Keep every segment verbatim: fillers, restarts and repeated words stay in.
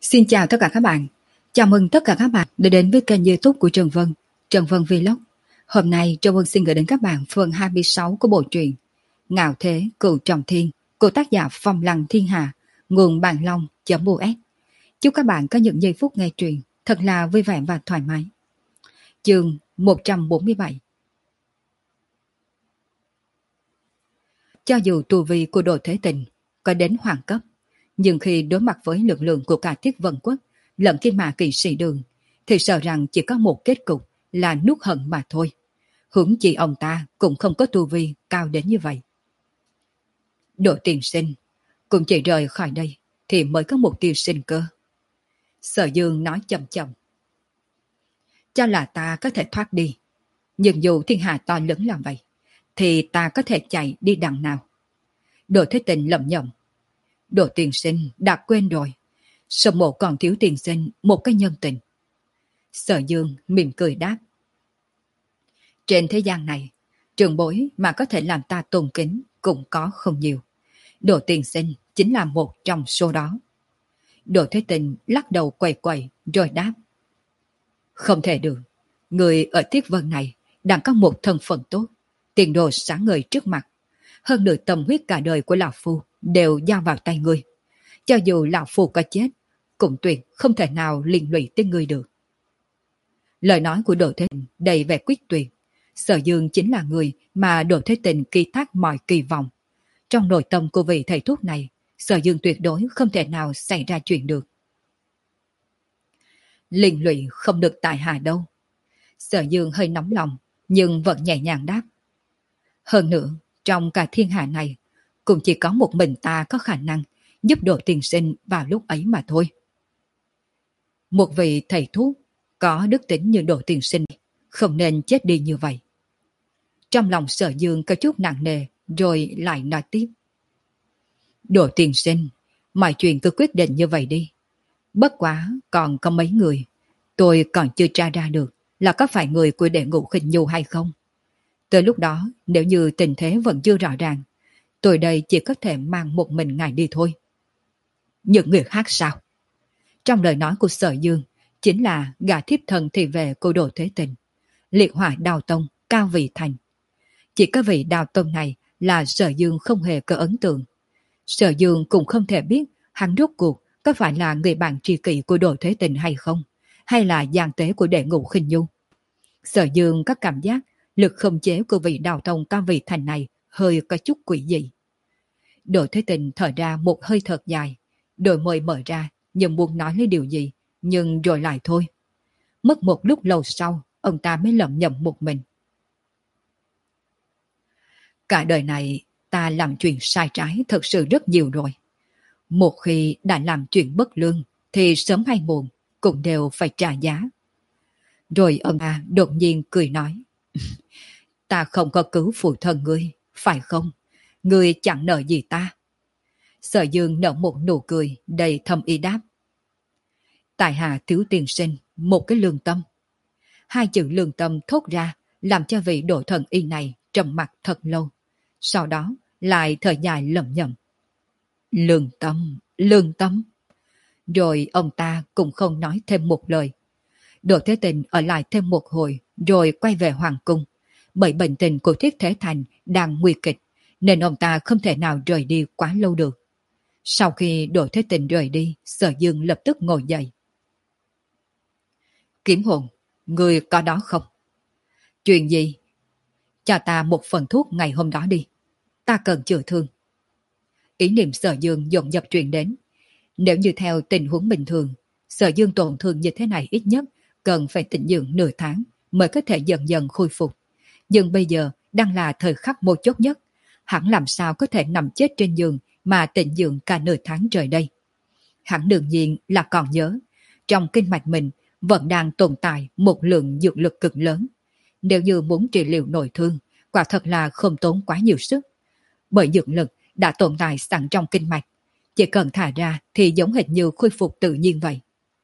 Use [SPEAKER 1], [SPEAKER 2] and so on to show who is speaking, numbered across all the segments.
[SPEAKER 1] Xin chào tất cả các bạn. Chào mừng tất cả các bạn đã đến với kênh YouTube của Trần Vân, Trần Vân Vlog. Hôm nay Trần Vân xin gửi đến các bạn phần hai mươi sáu của bộ truyện Ngạo Thế Cửu Trọng Thiên của tác giả Phong Lăng Thiên Hà, nguồn Bàn Long.us. Chúc các bạn có những giây phút nghe truyện thật là vui vẻ và thoải mái. Chương một trăm bốn mươi bảy. Cho dù tu vi của Đồ Thế Tình có đến hoàng cấp, nhưng khi đối mặt với lực lượng của cả Thiết Vân Quốc lẫn Kim Mã Kỵ Sĩ Đường thì sợ rằng chỉ có một kết cục là nuốt hận mà thôi. Huống chi ông ta cũng không có tu vi cao đến như vậy. Độ tiền sinh cũng chỉ rời khỏi đây thì mới có một tiêu sinh cơ. Sở Dương nói chậm chậm. Cho là ta có thể thoát đi, nhưng dù thiên hạ to lớn làm vậy thì ta có thể chạy đi đằng nào? Đồ Thế Tình lẩm nhẩm. Đồ tiền sinh đã quên rồi, sông mộ còn thiếu tiền sinh một cái nhân tình. Sở Dương mỉm cười đáp. Trên thế gian này, trường bối mà có thể làm ta tôn kính cũng có không nhiều. Đồ tiền sinh chính là một trong số đó. Đồ Thế Tình lắc đầu quẩy quẩy rồi đáp. Không thể được, người ở Thiết Vân này đang có một thân phận tốt, tiền đồ sáng ngời trước mặt. Hơn nửa tâm huyết cả đời của Lão Phu đều giao vào tay ngươi. Cho dù Lão Phu có chết, cũng tuyệt không thể nào liên lụy tới ngươi được. Lời nói của Đồ Thế Tình đầy vẻ quyết tuyệt. Sở Dương chính là người mà Đồ Thế Tình ký thác mọi kỳ vọng. Trong nội tâm của vị thầy thuốc này, Sở Dương tuyệt đối không thể nào xảy ra chuyện được. Liên lụy không được tại hạ đâu. Sở Dương hơi nóng lòng, nhưng vẫn nhẹ nhàng đáp. Hơn nữa, trong cả thiên hạ này, cũng chỉ có một mình ta có khả năng giúp Đồ tiền sinh vào lúc ấy mà thôi. Một vị thầy thuốc có đức tính như Đồ tiền sinh không nên chết đi như vậy. Trong lòng Sở Dương có chút nặng nề, rồi lại nói tiếp. Đồ tiền sinh, mọi chuyện cứ quyết định như vậy đi. Bất quá còn có mấy người, tôi còn chưa tra ra được là có phải người của Đệ Ngũ Khinh Nhu hay không. Tới lúc đó, nếu như tình thế vẫn chưa rõ ràng, tôi đây chỉ có thể mang một mình ngài đi thôi. Những người khác sao? Trong lời nói của Sở Dương, chính là gã thiếp thân thì về cô Đồ Thế Tình, liệt hỏa Đào Tông, Cao Vị Thành. Chỉ có vị Đào Tông này là Sở Dương không hề có ấn tượng. Sở Dương cũng không thể biết hắn rốt cuộc có phải là người bạn tri kỷ của Đồ Thế Tình hay không, hay là gian tế của Đệ Ngũ Khinh Nhu. Sở Dương có cảm giác lực khống chế của vị Đào Tông Cao Vị Thành này hơi có chút quỷ dị. Đồ Thế Tình thở ra một hơi thật dài, đôi môi mở ra nhưng muốn nói lấy điều gì, nhưng rồi lại thôi. Mất một lúc lâu sau, ông ta mới lẩm nhẩm một mình. Cả đời này ta làm chuyện sai trái thật sự rất nhiều rồi. Một khi đã làm chuyện bất lương thì sớm hay muộn cũng đều phải trả giá. Rồi ông ta đột nhiên cười nói. Ta không có cứu phụ thân ngươi, phải không? Ngươi chẳng nợ gì ta. Sở Dương nở một nụ cười đầy thâm ý đáp. Tại hạ thiếu tiền sinh, một cái lương tâm. Hai chữ lương tâm thốt ra làm cho vị Đỗ Thần Y này trầm mặc thật lâu. Sau đó lại thở dài lẩm nhẩm. Lương tâm, lương tâm. Rồi ông ta cũng không nói thêm một lời. Đỗ Thế Tình ở lại thêm một hồi rồi quay về hoàng cung. Bởi bệnh tình của Thiết Thế Thành đang nguy kịch nên ông ta không thể nào rời đi quá lâu được. Sau khi Đỗ Thế Tình rời đi, Sở Dương lập tức ngồi dậy. Kiếm hồn, người có đó không? Chuyện gì? Cho ta một phần thuốc ngày hôm đó đi. Ta cần chữa thương. Ý niệm Sở Dương dồn dập truyền đến. Nếu như theo tình huống bình thường, Sở Dương tổn thương như thế này ít nhất cần phải tĩnh dưỡng nửa tháng mới có thể dần dần khôi phục. Nhưng bây giờ đang là thời khắc mấu chốt nhất. Hắn làm sao có thể nằm chết trên giường mà tĩnh dưỡng cả nửa tháng trời đây? Hắn đương nhiên là còn nhớ, trong kinh mạch mình vẫn đang tồn tại một lượng dược lực cực lớn. Nếu như muốn trị liệu nội thương, quả thật là không tốn quá nhiều sức. Bởi dược lực đã tồn tại sẵn trong kinh mạch, chỉ cần thả ra thì giống hệt như khôi phục tự nhiên vậy.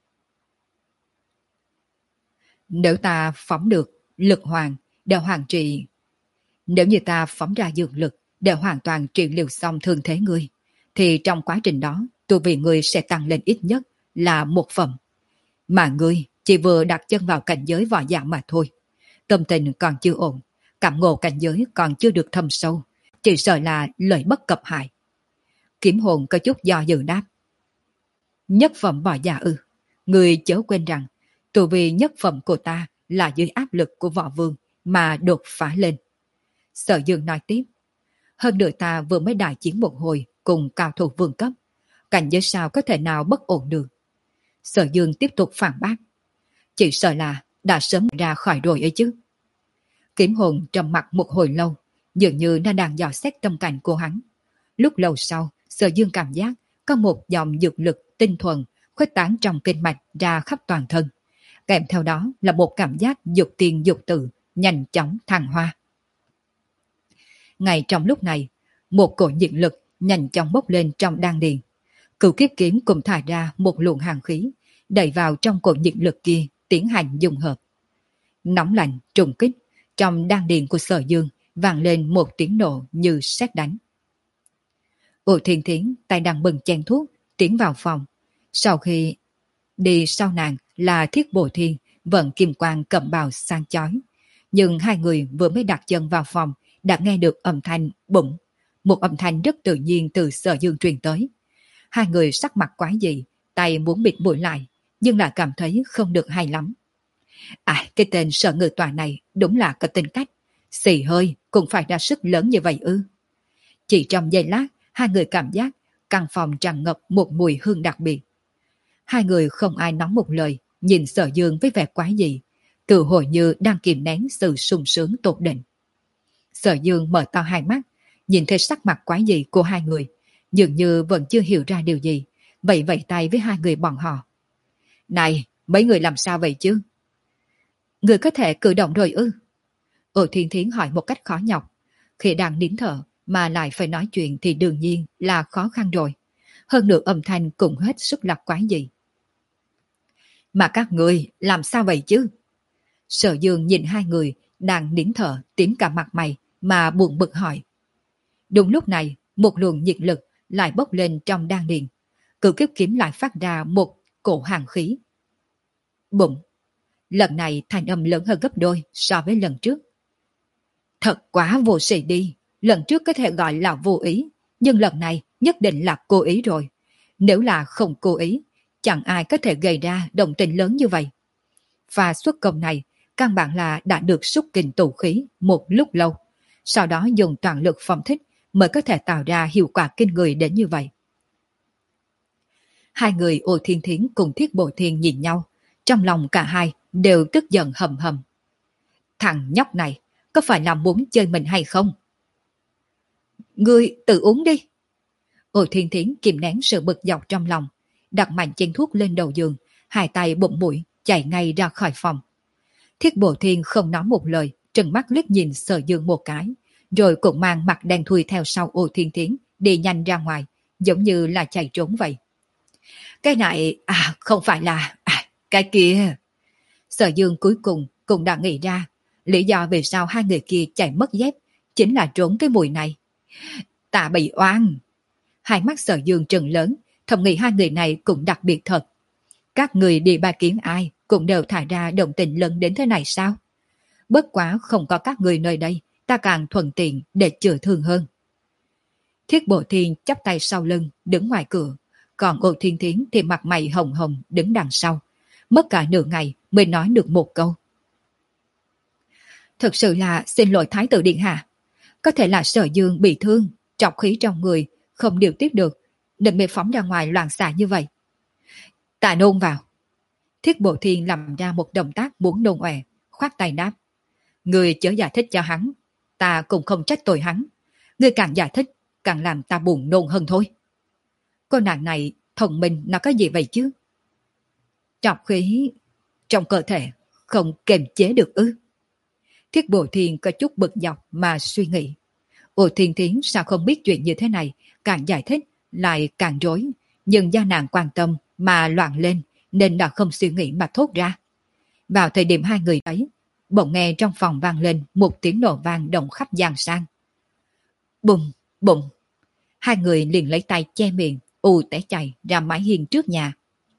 [SPEAKER 1] Nếu ta phóng được lực hoàng để hoàn trị, nếu như ta phóng ra dược lực để hoàn toàn trị liệu xong thương thế ngươi, thì trong quá trình đó tu vi ngươi sẽ tăng lên ít nhất là một phẩm. Mà ngươi chỉ vừa đặt chân vào cảnh giới võ giả mà thôi. Tâm tình còn chưa ổn, cảm ngộ cảnh giới còn chưa được thâm sâu, chỉ sợ là lợi bất cập hại. Kiếm hồn có chút do dự đáp. Nhất phẩm võ giả ư? Người chớ quên rằng, tu vi nhất phẩm của ta là dưới áp lực của võ vương mà đột phá lên. Sở Dương nói tiếp. Hơn nữa ta vừa mới đại chiến một hồi cùng cao thủ vương cấp. Cảnh giới sao có thể nào bất ổn được? Sở Dương tiếp tục phản bác. Chỉ sợ là đã sớm ra khỏi rồi ấy chứ. Kiếm hồn trầm mặt một hồi lâu, dường như nó đang dò xét tâm cảnh của hắn. Lúc lâu sau, Sở Dương cảm giác có một dòng dược lực tinh thuần khuếch tán trong kinh mạch ra khắp toàn thân. Kèm theo đó là một cảm giác dục tiền dục tử, nhanh chóng thăng hoa. Ngay trong lúc này, một cổ nhiệt lực nhanh chóng bốc lên trong đan điền. Cửu kiếp kiếm cùng thả ra một luồng hàn khí, đẩy vào trong cổ nhiệt lực kia, tiến hành dung hợp. Nóng lạnh, trùng kích, trong đan điền của Sở Dương vang lên một tiếng nổ như sét đánh. Ổ Thiên Thiến tay đang bừng chén thuốc, tiến vào phòng. Sau khi đi sau nàng là Thiết Bổ Thiên, vận kim quang cẩm bào sang chói. Nhưng hai người vừa mới đặt chân vào phòng, đã nghe được âm thanh bụng. Một âm thanh rất tự nhiên từ Sở Dương truyền tới. Hai người sắc mặt quái dị, tay muốn bịt mũi lại, nhưng lại cảm thấy không được hay lắm. À, cái tên Sở Ngự Tòa này đúng là có tính cách. Xì hơi cũng phải ra sức lớn như vậy ư? Chỉ trong giây lát, hai người cảm giác căn phòng tràn ngập một mùi hương đặc biệt. Hai người không ai nói một lời, nhìn Sở Dương với vẻ quái dị, tự hồi như đang kìm nén sự sung sướng tột đỉnh. Sở Dương mở to hai mắt, nhìn thấy sắc mặt quái dị của hai người, dường như vẫn chưa hiểu ra điều gì, vậy vẫy tay với hai người bọn họ. Này, mấy người làm sao vậy chứ? Người có thể cử động rồi ư? Ổ Thiên Thiến hỏi một cách khó nhọc. Khi đang nín thở mà lại phải nói chuyện thì đương nhiên là khó khăn rồi. Hơn nữa âm thanh cũng hết sức là quái dị. Mà các người làm sao vậy chứ? Sở Dương nhìn hai người đang nín thở tím cả mặt mày mà buồn bực hỏi. Đúng lúc này, một luồng nhiệt lực lại bốc lên trong đan điền. Cửu kiếp kiếm lại phát ra một cổ hàn khí. Bụng. Lần này thanh âm lớn hơn gấp đôi so với lần trước. Thật quá vô sĩ đi. Lần trước có thể gọi là vô ý, nhưng lần này nhất định là cố ý rồi. Nếu là không cố ý, chẳng ai có thể gây ra động tình lớn như vậy. Và xuất công này, căn bản là đã được xúc kình tụ khí một lúc lâu. Sau đó dùng toàn lực phong thích mới có thể tạo ra hiệu quả kinh người đến như vậy. Hai người Ô Thiên Thiến cùng Thiết Bộ Thiên nhìn nhau. Trong lòng cả hai đều tức giận hầm hầm. Thằng nhóc này, có phải là muốn chơi mình hay không? Ngươi tự uống đi. Ô Thiên Thiến kìm nén sự bực dọc trong lòng, đặt mạnh chén thuốc lên đầu giường, hai tay bụng mũi chạy ngay ra khỏi phòng. Thiết Bộ Thiên không nói một lời, trừng mắt liếc nhìn Sở Dương một cái, rồi cũng mang mặt đen thui theo sau Ô Thiên Thiến đi nhanh ra ngoài, giống như là chạy trốn vậy. Cái này, à không phải là, à, cái kia. Sở Dương cuối cùng cũng đã nghĩ ra, lý do vì sao hai người kia chạy mất dép, chính là trốn cái mùi này. Ta bị oan. Hai mắt Sở Dương trừng lớn, thầm nghĩ hai người này cũng đặc biệt thật. Các người đi ba kiến ai cũng đều thải ra động tình lớn đến thế này sao? Bất quá không có các người nơi đây, ta càng thuận tiện để chữa thương hơn. Thiết Bộ Thiên chắp tay sau lưng, đứng ngoài cửa, còn Ô Thiên Thiến thì mặt mày hồng hồng đứng đằng sau. Mất cả nửa ngày mới nói được một câu. Thực sự là xin lỗi Thái tử Điện Hạ. Có thể là Sở Dương bị thương, trọc khí trong người, không điều tiết được, định bị phóng ra ngoài loạn xạ như vậy. Ta nôn vào. Thiết Bộ Thiên làm ra một động tác muốn nôn ọe, khoát tay đáp. Người chớ giải thích cho hắn, ta cũng không trách tội hắn. Người càng giải thích, càng làm ta buồn nôn hơn thôi. Cô nàng này, thông minh nó có gì vậy chứ? Trọc khí trong cơ thể không kiềm chế được ư? Thiết Bộ Thiên có chút bực dọc mà suy nghĩ. Ô Thiên Thiến sao không biết chuyện như thế này, càng giải thích lại càng rối, nhưng do nàng quan tâm mà loạn lên nên đã không suy nghĩ mà thốt ra. Vào thời điểm hai người ấy, bỗng nghe trong phòng vang lên một tiếng nổ vang động khắp gian sang. Bùng, bùng. Hai người liền lấy tay che miệng, ù té chạy ra mái hiên trước nhà.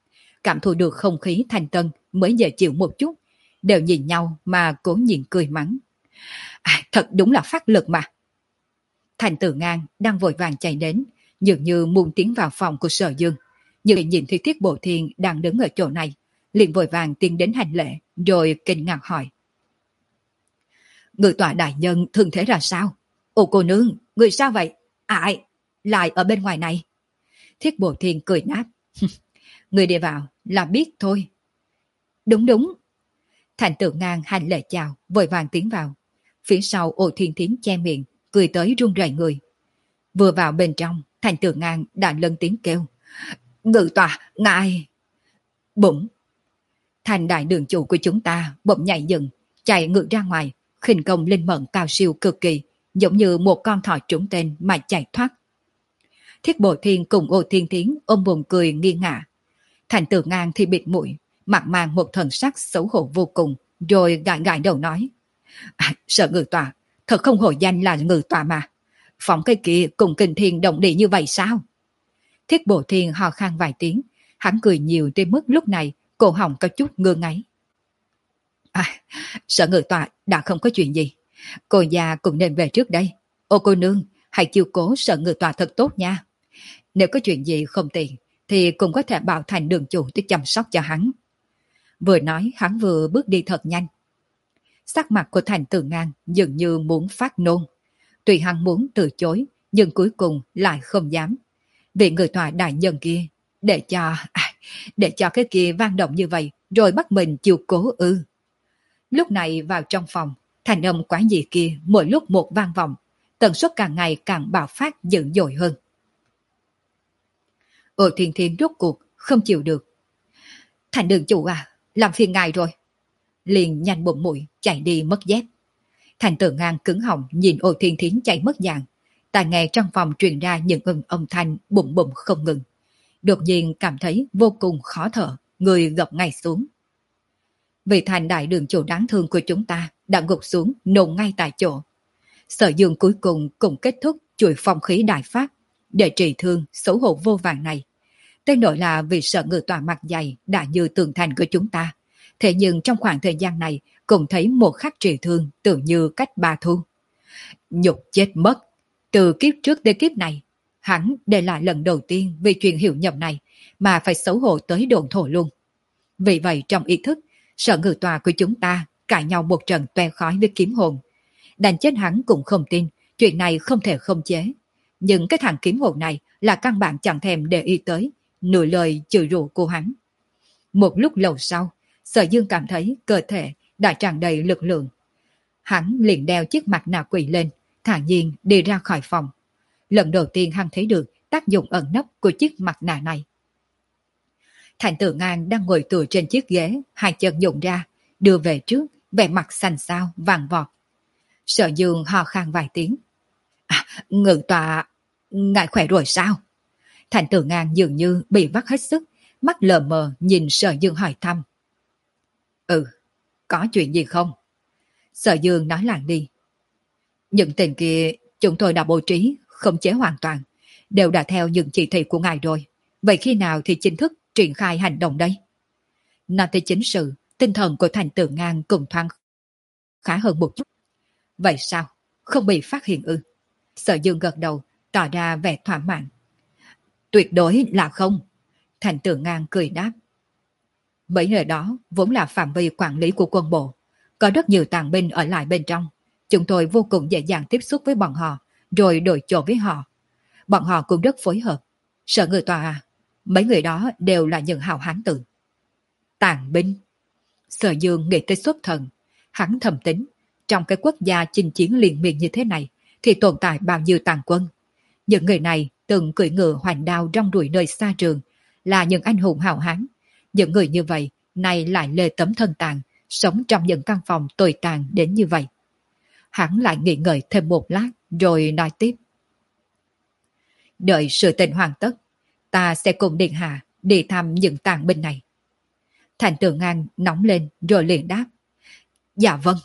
[SPEAKER 1] cảm thụ được không khí thanh tân mới dễ chịu một chút, đều nhìn nhau mà cố nhịn cười mắng. À, thật đúng là phát lực mà. Thành Tử Ngang đang vội vàng chạy đến, dường như muốn tiến vào phòng của Sở Dương. Nhưng nhìn thấy Thiết Bộ Thiên đang đứng ở chỗ này, liền vội vàng tiến đến hành lễ, rồi kinh ngạc hỏi. Người tọa đại nhân thương thế ra sao? Ồ cô nương, người sao vậy? Ai? Lại ở bên ngoài này. Thiết Bộ Thiên cười nát. Người đi vào là biết thôi. Đúng đúng. Thành Tử Ngang hành lễ chào, vội vàng tiến vào. Phía sau Ô Thiên Thiến che miệng, cười tới run rẩy người. Vừa vào bên trong, Thành Tử Ngang đã lớn tiếng kêu. Ngự tọa, ngài! Bụng! Thành đại đường chủ của chúng ta bỗng nhảy dựng, chạy ngược ra ngoài, khinh công linh mẫn cao siêu cực kỳ, giống như một con thỏ trúng tên mà chạy thoát. Thiết Bộ Thiên cùng Ô Thiên Thiến ôm bụng cười nghi ngạ. Thành Tử Ngang thì bịt mũi, mặt mang một thần sắc xấu hổ vô cùng, rồi gãi gãi đầu nói. À, sợ ngự tọa, thật không hổ danh là ngự tọa mà. Phóng cây kia cùng kinh thiên động địa như vậy sao? Thiết Bộ Thiên ho khan vài tiếng, hắn cười nhiều tới mức lúc này cổ họng có chút ngơ ngáy. À, sợ ngự tọa đã không có chuyện gì. Cô già cũng nên về trước đây. Ô cô nương, hãy chiều cố sợ ngự tọa thật tốt nha. Nếu có chuyện gì không tiện, thì cũng có thể bảo Thành đường chủ tới chăm sóc cho hắn. Vừa nói hắn vừa bước đi thật nhanh. Sắc mặt của Thành Tử Ngang dường như muốn phát nôn. Tuy hắn muốn từ chối, nhưng cuối cùng lại không dám. Vì người tòa đại nhân kia, để cho, à, để cho cái kia vang động như vậy, rồi bắt mình chịu cố ư. Lúc này vào trong phòng, thành âm quái dị kia mỗi lúc một vang vọng, tần suất càng ngày càng bạo phát dữ dội hơn. Ô Thiên Thiên rốt cuộc không chịu được. Thành đường chủ à, làm phiền ngài rồi. Liền nhanh bụng mũi chạy đi mất dép. Thành Tử Ngang cứng họng nhìn Ô Thiên Thiến chạy mất dạng. Tai nghe trong phòng truyền ra những ưng âm thanh bụng bụng không ngừng. Đột nhiên cảm thấy vô cùng khó thở, người gập ngay xuống. Vì Thành đại đường chủ đáng thương của chúng ta đã gục xuống nôn ngay tại chỗ. Sở Dương cuối cùng cũng kết thúc chuỗi phong khí đại phát để trị thương xấu hổ vô vàng này. Tên nội là vì sợ ngự tòa mặt dày đã như tường thành của chúng ta. Thế nhưng trong khoảng thời gian này cũng thấy một khắc trị thương tưởng như cách ba thu. Nhục chết mất. Từ kiếp trước tới kiếp này, hắn đây là lần đầu tiên vì chuyện hiểu nhầm này mà phải xấu hổ tới đồn thổ luôn. Vì vậy trong ý thức, sợ ngự tòa của chúng ta cãi nhau một trận toe khói với kiếm hồn. Đành chết hắn cũng không tin, chuyện này không thể không chế. Nhưng cái thằng kiếm hồn này là căn bản chẳng thèm để ý tới, nửa lời chửi rủa của hắn. Một lúc lâu sau, Sở Dương cảm thấy cơ thể đã tràn đầy lực lượng. Hắn liền đeo chiếc mặt nạ quỷ lên, thản nhiên đi ra khỏi phòng. Lần đầu tiên hắn thấy được tác dụng ẩn nấp của chiếc mặt nạ này. Thành Tử Ngang đang ngồi tựa trên chiếc ghế, hai chân nhún ra, đưa về trước, vẻ mặt xanh xao, vàng vọt. Sở Dương ho khan vài tiếng. À, ngự tọa, ngài khỏe rồi sao? Thành Tử Ngang dường như bị vắt hết sức, mắt lờ mờ nhìn Sở Dương hỏi thăm. Ừ, có chuyện gì không? Sở Dương nói làng đi. Những tên kia chúng tôi đã bố trí, khống chế hoàn toàn, đều đã theo những chỉ thị của ngài rồi. Vậy khi nào thì chính thức triển khai hành động đây? Nói tới chính sự, tinh thần của Thành Tử Ngang cùng thoáng khá hơn một chút. Vậy sao? Không bị phát hiện ư? Sở Dương gật đầu, tỏ ra vẻ thỏa mãn. Tuyệt đối là không. Thành Tử Ngang cười đáp. Mấy nơi đó vốn là phạm vi quản lý của quân bộ. Có rất nhiều tàn binh ở lại bên trong. Chúng tôi vô cùng dễ dàng tiếp xúc với bọn họ, rồi đổi chỗ với họ. Bọn họ cũng rất phối hợp. Sở người tòa à, mấy người đó đều là những hào hán tử. Tàn binh. Sở Dương nghĩ tới xuất thần. Hắn thầm tính, trong cái quốc gia chinh chiến liên miên như thế này, thì tồn tại bao nhiêu tàn quân. Những người này từng cưỡi ngựa hoành đao rong ruổi nơi xa trường, là những anh hùng hào hán. Những người như vậy, nay lại lê tấm thân tàn, sống trong những căn phòng tồi tàn đến như vậy. Hắn lại nghĩ ngợi thêm một lát, rồi nói tiếp. Đợi sự tình hoàn tất, ta sẽ cùng Điện Hạ đi thăm những tàn binh này. Thành Tử Ngang nóng lên rồi liền đáp. Dạ vâng.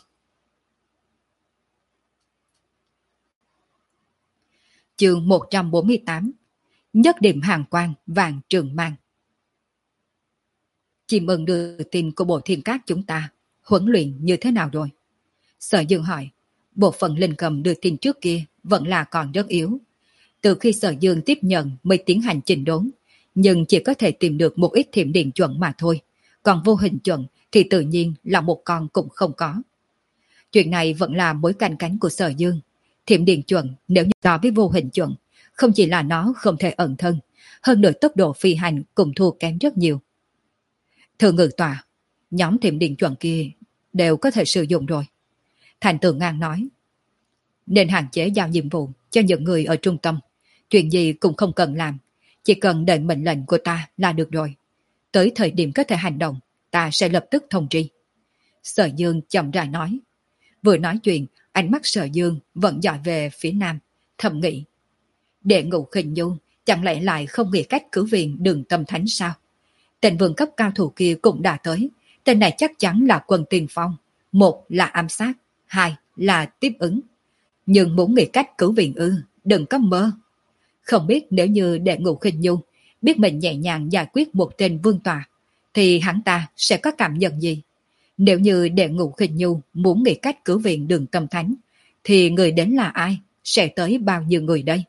[SPEAKER 1] Chương một trăm bốn mươi tám. Nhất điểm hàng quan vàng trường mang. Chim ưng đưa tin của bộ thiên cát chúng ta, huấn luyện như thế nào rồi? Sở Dương hỏi, bộ phận linh cầm đưa tin trước kia vẫn là còn rất yếu. Từ khi Sở Dương tiếp nhận mới tiến hành chỉnh đốn, nhưng chỉ có thể tìm được một ít thiểm điện chuẩn mà thôi. Còn vô hình chuẩn thì tự nhiên là một con cũng không có. Chuyện này vẫn là mối canh cánh của Sở Dương. Thiểm điện chuẩn nếu như so với vô hình chuẩn, không chỉ là nó không thể ẩn thân, hơn nữa tốc độ phi hành cũng thua kém rất nhiều. Thưa ngự tòa, nhóm thiểm điện chuẩn kia đều có thể sử dụng rồi. Thành Tường Ngang nói, nên hạn chế giao nhiệm vụ cho những người ở trung tâm. Chuyện gì cũng không cần làm, chỉ cần đợi mệnh lệnh của ta là được rồi. Tới thời điểm có thể hành động, ta sẽ lập tức thông tri. Sở Dương chậm rãi nói. Vừa nói chuyện, ánh mắt Sở Dương vẫn dõi về phía nam, thầm nghĩ. Đệ Ngũ Khinh Nhu chẳng lẽ lại không nghĩ cách cứu viện Đường Tâm Thánh sao? Tên vương cấp cao thủ kia cũng đã tới. Tên này chắc chắn là quân tiền phong. Một là ám sát, hai là tiếp ứng. Nhưng muốn nghĩ cách cứu viện ư, đừng có mơ. Không biết nếu như Đệ Ngũ Khinh Nhu biết mình nhẹ nhàng giải quyết một tên vương tòa, thì hắn ta sẽ có cảm nhận gì? Nếu như Đệ Ngũ Khinh Nhu muốn nghĩ cách cứu viện Đường Tâm Thánh, thì người đến là ai? Sẽ tới bao nhiêu người đây?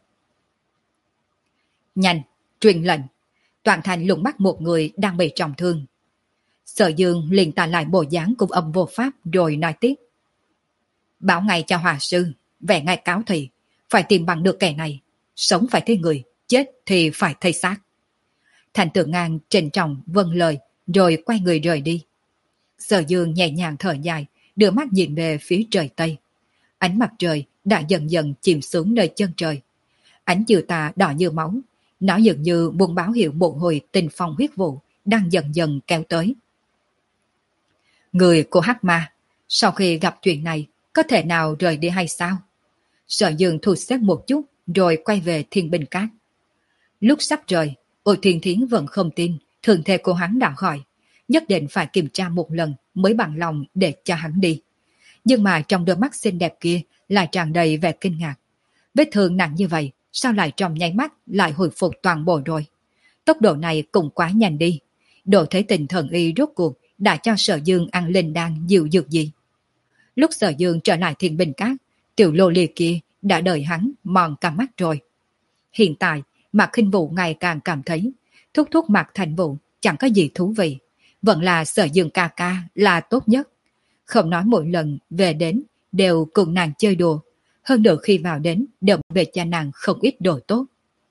[SPEAKER 1] Nhanh, truyền lệnh. Toàn thành lùng bắt một người đang bị trọng thương. Sở Dương liền tả lại bộ dáng cùng âm vô pháp rồi nói tiếp. Bảo ngay cho hòa sư, vẽ ngay cáo thị, phải tìm bằng được kẻ này. Sống phải thấy người, chết thì phải thấy xác. Thành Tường Ngang trịnh trọng vâng lời rồi quay người rời đi. Sở Dương nhẹ nhàng thở dài, đưa mắt nhìn về phía trời Tây. Ánh mặt trời đã dần dần chìm xuống nơi chân trời. Ánh chiều tà đỏ như máu, nó dường như muốn báo hiệu một hồi tình phong huyết vụ đang dần dần kéo tới. Người của Hắc Ma, sau khi gặp chuyện này, có thể nào rời đi hay sao? Sở Dương thu xếp một chút rồi quay về Thiên Binh Cát. Lúc sắp rời, Ôi Thiên Thiến vẫn không tin thường thể của hắn đã khỏi, nhất định phải kiểm tra một lần mới bằng lòng để cho hắn đi. Nhưng mà trong đôi mắt xinh đẹp kia lại tràn đầy vẻ kinh ngạc. Vết thương nặng như vậy, sao lại trong nháy mắt lại hồi phục toàn bộ rồi? Tốc độ này cũng quá nhanh đi. Độ thế tình thần y rốt cuộc đã cho Sở Dương ăn linh đan dịu dược gì? Lúc Sở Dương trở lại Thiên Binh Cát, tiểu lô ly kia đã đợi hắn mòn cả mắt rồi. Hiện tại, Mạc Khinh Vũ ngày càng cảm thấy thúc thúc Mạc Thành Vũ chẳng có gì thú vị. Vẫn là Sở Dương ca ca là tốt nhất. Không nói mỗi lần về đến đều cùng nàng chơi đùa. Hơn nữa khi vào đến đều về cho nàng không ít đồ tốt.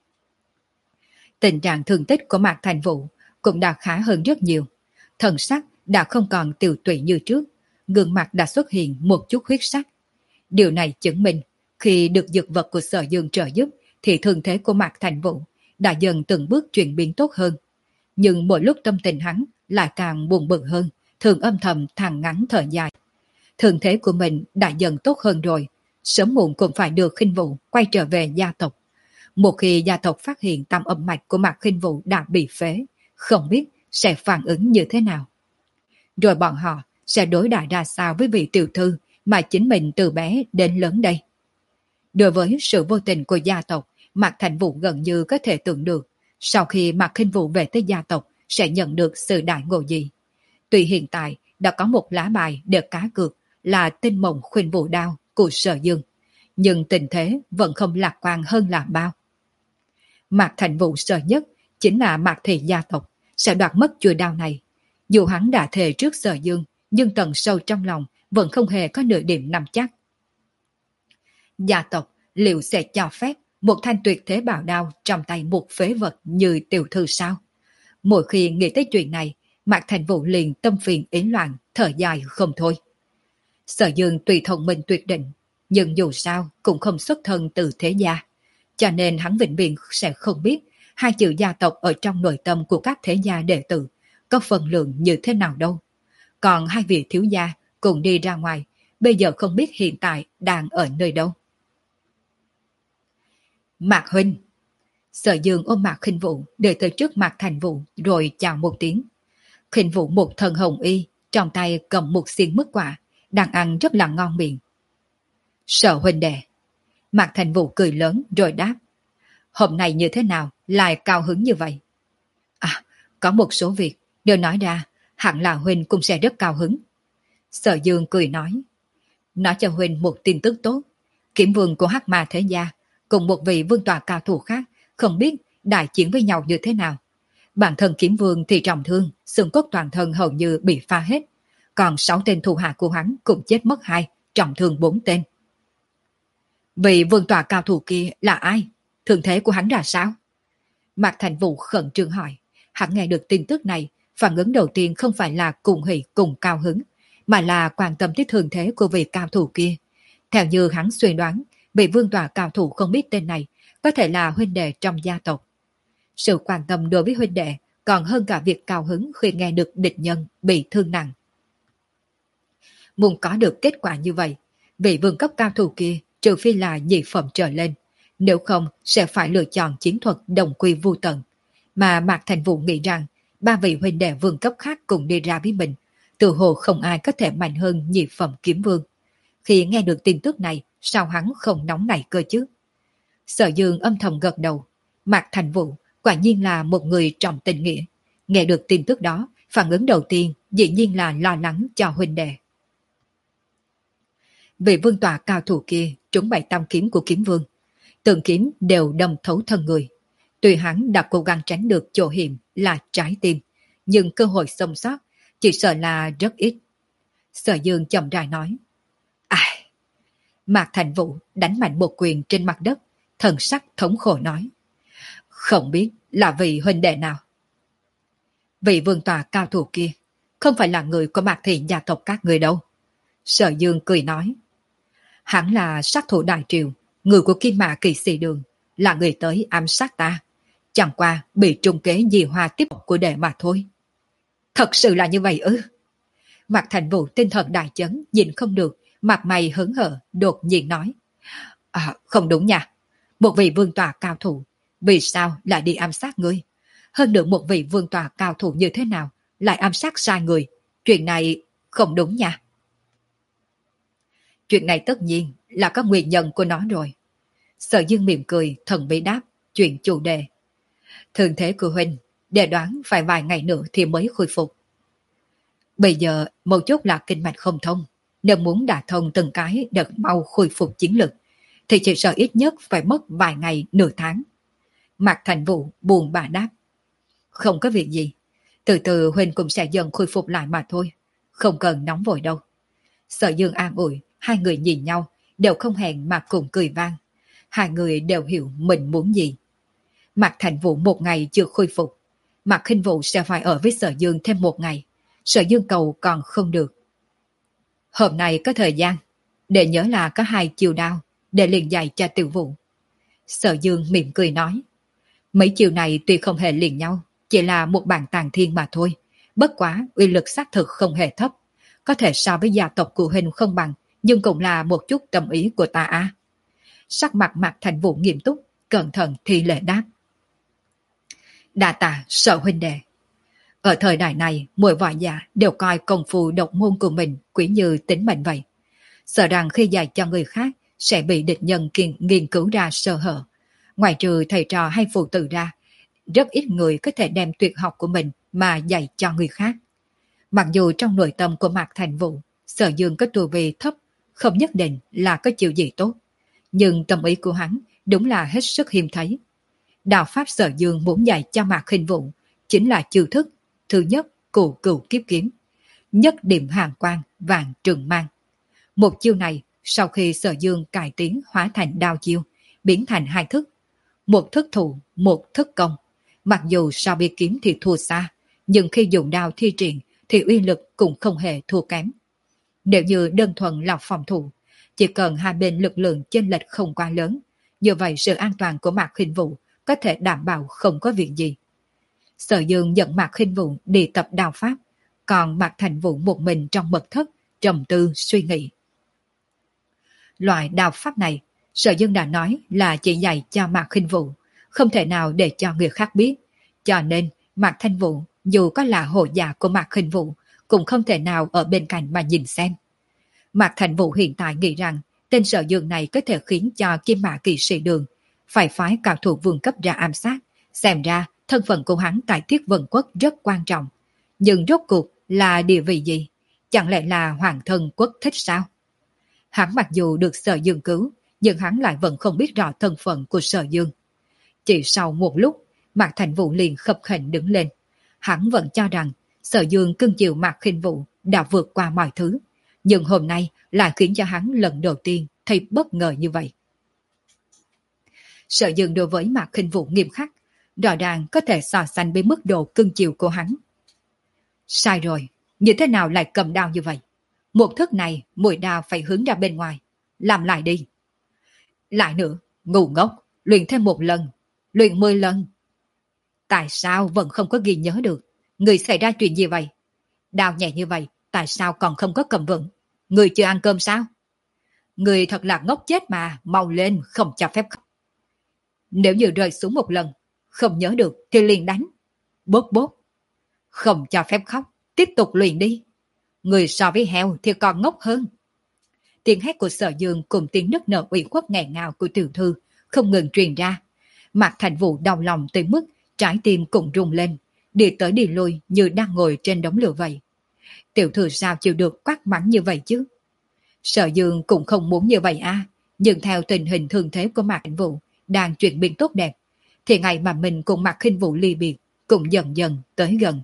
[SPEAKER 1] Tình trạng thương tích của Mạc Thành Vũ cũng đã khá hơn rất nhiều. Thần sắc đã không còn tiều tụy như trước. Gương mặt đã xuất hiện một chút huyết sắc. Điều này chứng minh khi được dược vật của Sở Dương trợ giúp thì thương thế của Mạc Thành Vũ đã dần từng bước chuyển biến tốt hơn. Nhưng mỗi lúc tâm tình hắn lại càng buồn bực hơn, thường âm thầm thằng ngắn thở dài. Thương thế của mình đã dần tốt hơn rồi, sớm muộn cũng phải được Khinh Vũ quay trở về gia tộc. Một khi gia tộc phát hiện tam âm mạch của Mạc Khinh Vũ đã bị phế, không biết sẽ phản ứng như thế nào. Rồi bọn họ sẽ đối đãi ra sao với vị tiểu thư mà chính mình từ bé đến lớn đây. Đối với sự vô tình của gia tộc, Mạc Thành Vũ gần như có thể tưởng được sau khi Mạc Khinh Vũ về tới gia tộc sẽ nhận được sự đại ngộ gì. Tuy hiện tại đã có một lá bài để cá cược là tinh mộng khuyên vũ đao của Sở Dương, nhưng tình thế vẫn không lạc quan hơn là bao. Mạc Thành Vũ sợ nhất chính là Mạc thị gia tộc sẽ đoạt mất chuôi đao này. Dù hắn đã thề trước Sở Dương, nhưng tận sâu trong lòng vẫn không hề có nửa điểm nắm chắc. Gia tộc liệu sẽ cho phép một thanh tuyệt thế bảo đao trong tay một phế vật như tiểu thư sao? Mỗi khi nghĩ tới chuyện này, Mạc Thành Vũ liền tâm phiền ý loạn, thở dài không thôi. Sở Dương tùy thông minh tuyệt định, nhưng dù sao cũng không xuất thân từ thế gia, cho nên hắn vĩnh viễn sẽ không biết hai chữ gia tộc ở trong nội tâm của các thế gia đệ tử có phần lượng như thế nào đâu. Còn hai vị thiếu gia cùng đi ra ngoài, bây giờ không biết hiện tại đang ở nơi đâu. Mạc huynh. Sở Dương ôm Mạc Khinh Vũ để tới trước Mạc Thành Vũ rồi chào một tiếng. Khinh Vũ một thân hồng y, trong tay cầm một xiên mứt quả, đang ăn rất là ngon miệng. Sở huynh đệ. Mạc Thành Vũ cười lớn rồi đáp. Hôm nay như thế nào lại cao hứng như vậy? À, có một số việc, nếu nói ra, hẳn là huynh cũng sẽ rất cao hứng. Sở Dương cười nói, nói cho huynh một tin tức tốt, kiểm vương của Hắc Ma thế gia cùng một vị vương tọa cao thủ khác không biết đại chiến với nhau như thế nào. Bản thân kiểm vương thì trọng thương, xương cốt toàn thân hầu như bị phá hết, còn sáu tên thủ hạ của hắn cũng chết mất hai, trọng thương bốn tên. Vị vương tọa cao thủ kia là ai? Thương thế của hắn ra sao? Mạc Thành Vũ khẩn trương hỏi. Hắn nghe được tin tức này, phản ứng đầu tiên không phải là cùng hỉ cùng cao hứng, mà là quan tâm tới thương thế của vị cao thủ kia. Theo như hắn suy đoán, vị vương tọa cao thủ không biết tên này có thể là huynh đệ trong gia tộc. Sự quan tâm đối với huynh đệ còn hơn cả việc cao hứng khi nghe được địch nhân bị thương nặng. Muốn có được kết quả như vậy, vị vương cấp cao thủ kia trừ phi là nhị phẩm trở lên, nếu không sẽ phải lựa chọn chiến thuật đồng quy vu tận. Mà Mạc Thành Vũ nghĩ rằng ba vị huynh đệ vương cấp khác cùng đi ra với mình, tự hồ không ai có thể mạnh hơn nhị phẩm kiếm vương. Khi nghe được tin tức này, sao hắn không nóng nảy cơ chứ? Sở Dương âm thầm gật đầu. Mạc Thành Vũ quả nhiên là một người trọng tình nghĩa. Nghe được tin tức đó, phản ứng đầu tiên dĩ nhiên là lo lắng cho huynh đệ. Vị vương tọa cao thủ kia trúng bảy tam kiếm của kiếm vương, từng kiếm đều đâm thấu thân người. Tuy hắn đã cố gắng tránh được chỗ hiểm là trái tim, nhưng cơ hội sống sót chỉ sợ là rất ít. Sở Dương chậm rãi nói. Ai? Mạc Thành Vũ đánh mạnh một quyền trên mặt đất, thần sắc thống khổ nói. Không biết là vị huynh đệ nào. Vị vương tọa cao thủ kia không phải là người của Mạc thị gia tộc các người đâu. Sở Dương cười nói. Hắn là sát thủ đại triều, người của Kim Mã Kỳ Sĩ Đường, là người tới ám sát ta. Chẳng qua bị trung kế dì hoa tiếp của đệ mà thôi. Thật sự là như vậy ư? Mạc Thành Vũ tinh thần đại chấn, nhìn không được, mặt mày hớn hở, đột nhiên nói. À, không đúng nha. Một vị vương tọa cao thủ, vì sao lại đi ám sát ngươi? Hơn nữa một vị vương tọa cao thủ như thế nào, lại ám sát sai người? Chuyện này không đúng nha. Chuyện này tất nhiên là có nguyên nhân của nó rồi. Sở Dương mỉm cười, thần bí đáp, chuyện chủ đề. Thường thế của huynh, để đoán phải vài ngày nữa thì mới khôi phục. Bây giờ một chút là kinh mạch không thông, nếu muốn đả thông từng cái đợt mau khôi phục chiến lực, thì chỉ sợ ít nhất phải mất vài ngày nửa tháng. Mạc Thành Vũ buồn bã đáp. Không có việc gì, từ từ huynh cũng sẽ dần khôi phục lại mà thôi, không cần nóng vội đâu. Sở Dương an ủi, hai người nhìn nhau, đều không hẹn mà cùng cười vang. Hai người đều hiểu mình muốn gì. Mạc Thành Vũ một ngày chưa khôi phục, Mạc Khinh Vũ sẽ phải ở với Sở Dương thêm một ngày. Sở Dương cầu còn không được. Hôm nay có thời gian, để nhớ là có hai chiều đao, để liền dạy cho Tiểu Vũ. Sở Dương mỉm cười nói. Mấy chiều này tuy không hề liền nhau, chỉ là một bản tàng thiên mà thôi. Bất quá uy lực xác thực không hề thấp. Có thể so với gia tộc của huynh không bằng, nhưng cũng là một chút tâm ý của ta á. Sắc mặt Mạc Thành Vũ nghiêm túc, cẩn thận thi lễ đáp. Đa tạ Sở huynh đệ. Ở thời đại này, mỗi võ giả đều coi công phu độc môn của mình quý như tính mệnh vậy. Sợ rằng khi dạy cho người khác sẽ bị địch nhân kiên, nghiên cứu ra sơ hở. Ngoài trừ thầy trò hay phụ tử ra, rất ít người có thể đem tuyệt học của mình mà dạy cho người khác. Mặc dù trong nội tâm của Mạc Thành Vũ, Sở Dương có tu vi thấp, không nhất định là có chiều gì tốt. Nhưng tâm ý của hắn đúng là hết sức hiếm thấy. Đạo pháp Sở Dương muốn dạy cho Mạc Khinh Vũ chính là chiêu thức thứ nhất, cửu cửu kiếp kiếm, nhất điểm hàng quang vàng trường mang. Một chiêu này sau khi Sở Dương cải tiến hóa thành đao chiêu, biến thành hai thức, một thức thủ, một thức công. Mặc dù so với kiếm thì thua xa, nhưng khi dùng đao thi triển thì uy lực cũng không hề thua kém. Nếu như đơn thuần là phòng thủ, chỉ cần hai bên lực lượng chênh lệch không quá lớn, như vậy sự an toàn của Mạc Khinh Vũ có thể đảm bảo không có việc gì. Sở Dương dẫn Mạc Khinh Vũ đi tập đao pháp, còn Mạc Thành Vũ một mình trong mật thất trầm tư suy nghĩ. Loại đao pháp này, Sở Dương đã nói là chỉ dạy cho Mạc Khinh Vũ, không thể nào để cho người khác biết, cho nên Mạc Thành Vũ dù có là hộ giả của Mạc Khinh Vũ cũng không thể nào ở bên cạnh mà nhìn xem. Mạc Thành Vũ hiện tại nghĩ rằng tên Sở Dương này có thể khiến cho Kim Mã Kỳ Sĩ Đường phải phái cao thủ vương cấp ra ám sát, xem ra thân phận của hắn tại Thiết Vân Quốc rất quan trọng. Nhưng rốt cuộc Là địa vị gì? Chẳng lẽ là hoàng thân quốc thích sao? Hắn mặc dù được Sở Dương cứu, nhưng hắn lại vẫn không biết rõ thân phận của Sở Dương. Chỉ sau một lúc, Mạc Thành Vũ liền khập khểnh đứng lên. Hắn vẫn cho rằng Sở Dương cưng chiều Mạc Khinh Vũ đã vượt qua mọi thứ, nhưng hôm nay lại khiến cho hắn lần đầu tiên thấy bất ngờ như vậy. Sở Dương đối với Mạc Khinh Vũ nghiêm khắc, rõ ràng có thể so sánh với mức độ cưng chiều của hắn. Sai rồi, như thế nào lại cầm đao như vậy? Một thức này, mũi đao phải hướng ra bên ngoài. Làm lại đi. Lại nữa, ngu ngốc, luyện thêm một lần, luyện mười lần. Tại sao vẫn không có ghi nhớ được? Người xảy ra chuyện gì vậy? Đao nhẹ như vậy, tại sao còn không có cầm vững? Người chưa ăn cơm sao? Người thật là ngốc chết mà, mau lên, không cho phép khóc. Nếu như rơi xuống một lần, không nhớ được thì liền đánh. Bốp bốp. Không cho phép khóc, tiếp tục luyện đi. Người so với heo thì còn ngốc hơn. Tiếng hét của Sở Dương cùng tiếng nức nở ủy khuất nghẹn ngào của tiểu thư không ngừng truyền ra. Mạc Thành Vũ đau lòng tới mức trái tim cũng rung lên, đi tới đi lui như đang ngồi trên đống lửa vậy. Tiểu thư sao chịu được quát mắng như vậy chứ? Sở Dương cũng không muốn như vậy à, nhưng theo tình hình thương thế của Mạc Thành Vũ đang chuyển biến tốt đẹp, thì ngày mà mình cùng Mạc Khinh Vũ ly biệt cũng dần dần tới gần.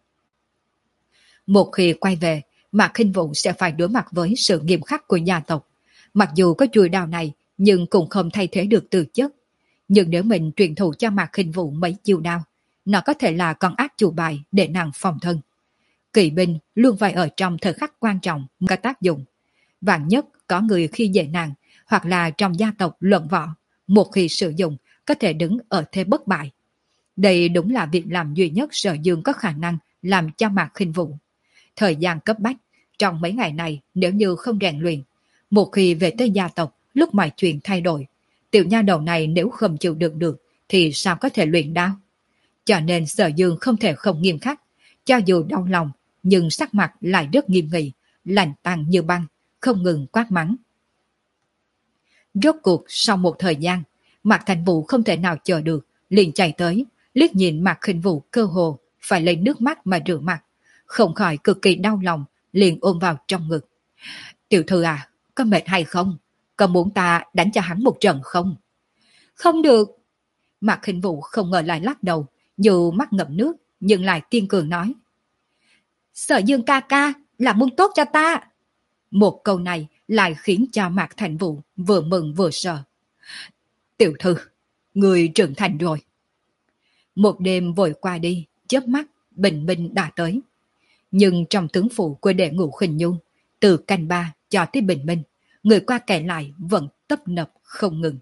[SPEAKER 1] Một khi quay về, Mạc Khinh Vũ sẽ phải đối mặt với sự nghiêm khắc của gia tộc. Mặc dù có chuôi đao này, nhưng cũng không thay thế được từ chất. Nhưng nếu mình truyền thụ cho Mạc Khinh Vũ mấy chiêu đao, nó có thể là con ác chủ bài để nàng phòng thân. Kỵ binh luôn phải ở trong thời khắc quan trọng có tác dụng. Vạn nhất có người khi dễ nàng, hoặc là trong gia tộc luận võ, một khi sử dụng có thể đứng ở thế bất bại. Đây đúng là việc làm duy nhất Sở Dương có khả năng làm cho Mạc Khinh Vũ. Thời gian cấp bách, trong mấy ngày này nếu như không rèn luyện, một khi về tới gia tộc, lúc mọi chuyện thay đổi, tiểu nha đầu này nếu không chịu đựng được thì sao có thể luyện đao? Cho nên Sở Dương không thể không nghiêm khắc, cho dù đau lòng nhưng sắc mặt lại rất nghiêm nghị, lạnh tàng như băng, không ngừng quát mắng. Rốt cuộc sau một thời gian, Mạc Thành Vũ không thể nào chờ được, liền chạy tới, liếc nhìn Mạc Khinh Vũ cơ hồ phải lấy nước mắt mà rửa mặt, không khỏi cực kỳ đau lòng, liền ôm vào trong ngực. Tiểu thư à, có mệt hay không? Có muốn ta đánh cho hắn một trận không? Không được. Mạc Khinh Vũ không ngờ lại lắc đầu, dù mắt ngậm nước, nhưng lại kiên cường nói. Sở Dương ca ca là muốn tốt cho ta. Một câu này lại khiến cho Mạc Thành Vũ vừa mừng vừa sợ. Tiểu thư, người trưởng thành rồi. Một đêm vội qua đi, chớp mắt, bình minh đã tới. Nhưng trong tướng phủ của đệ ngũ Khinh Nhu, từ canh ba cho tới bình minh, người qua kẻ lại vẫn tấp nập không ngừng.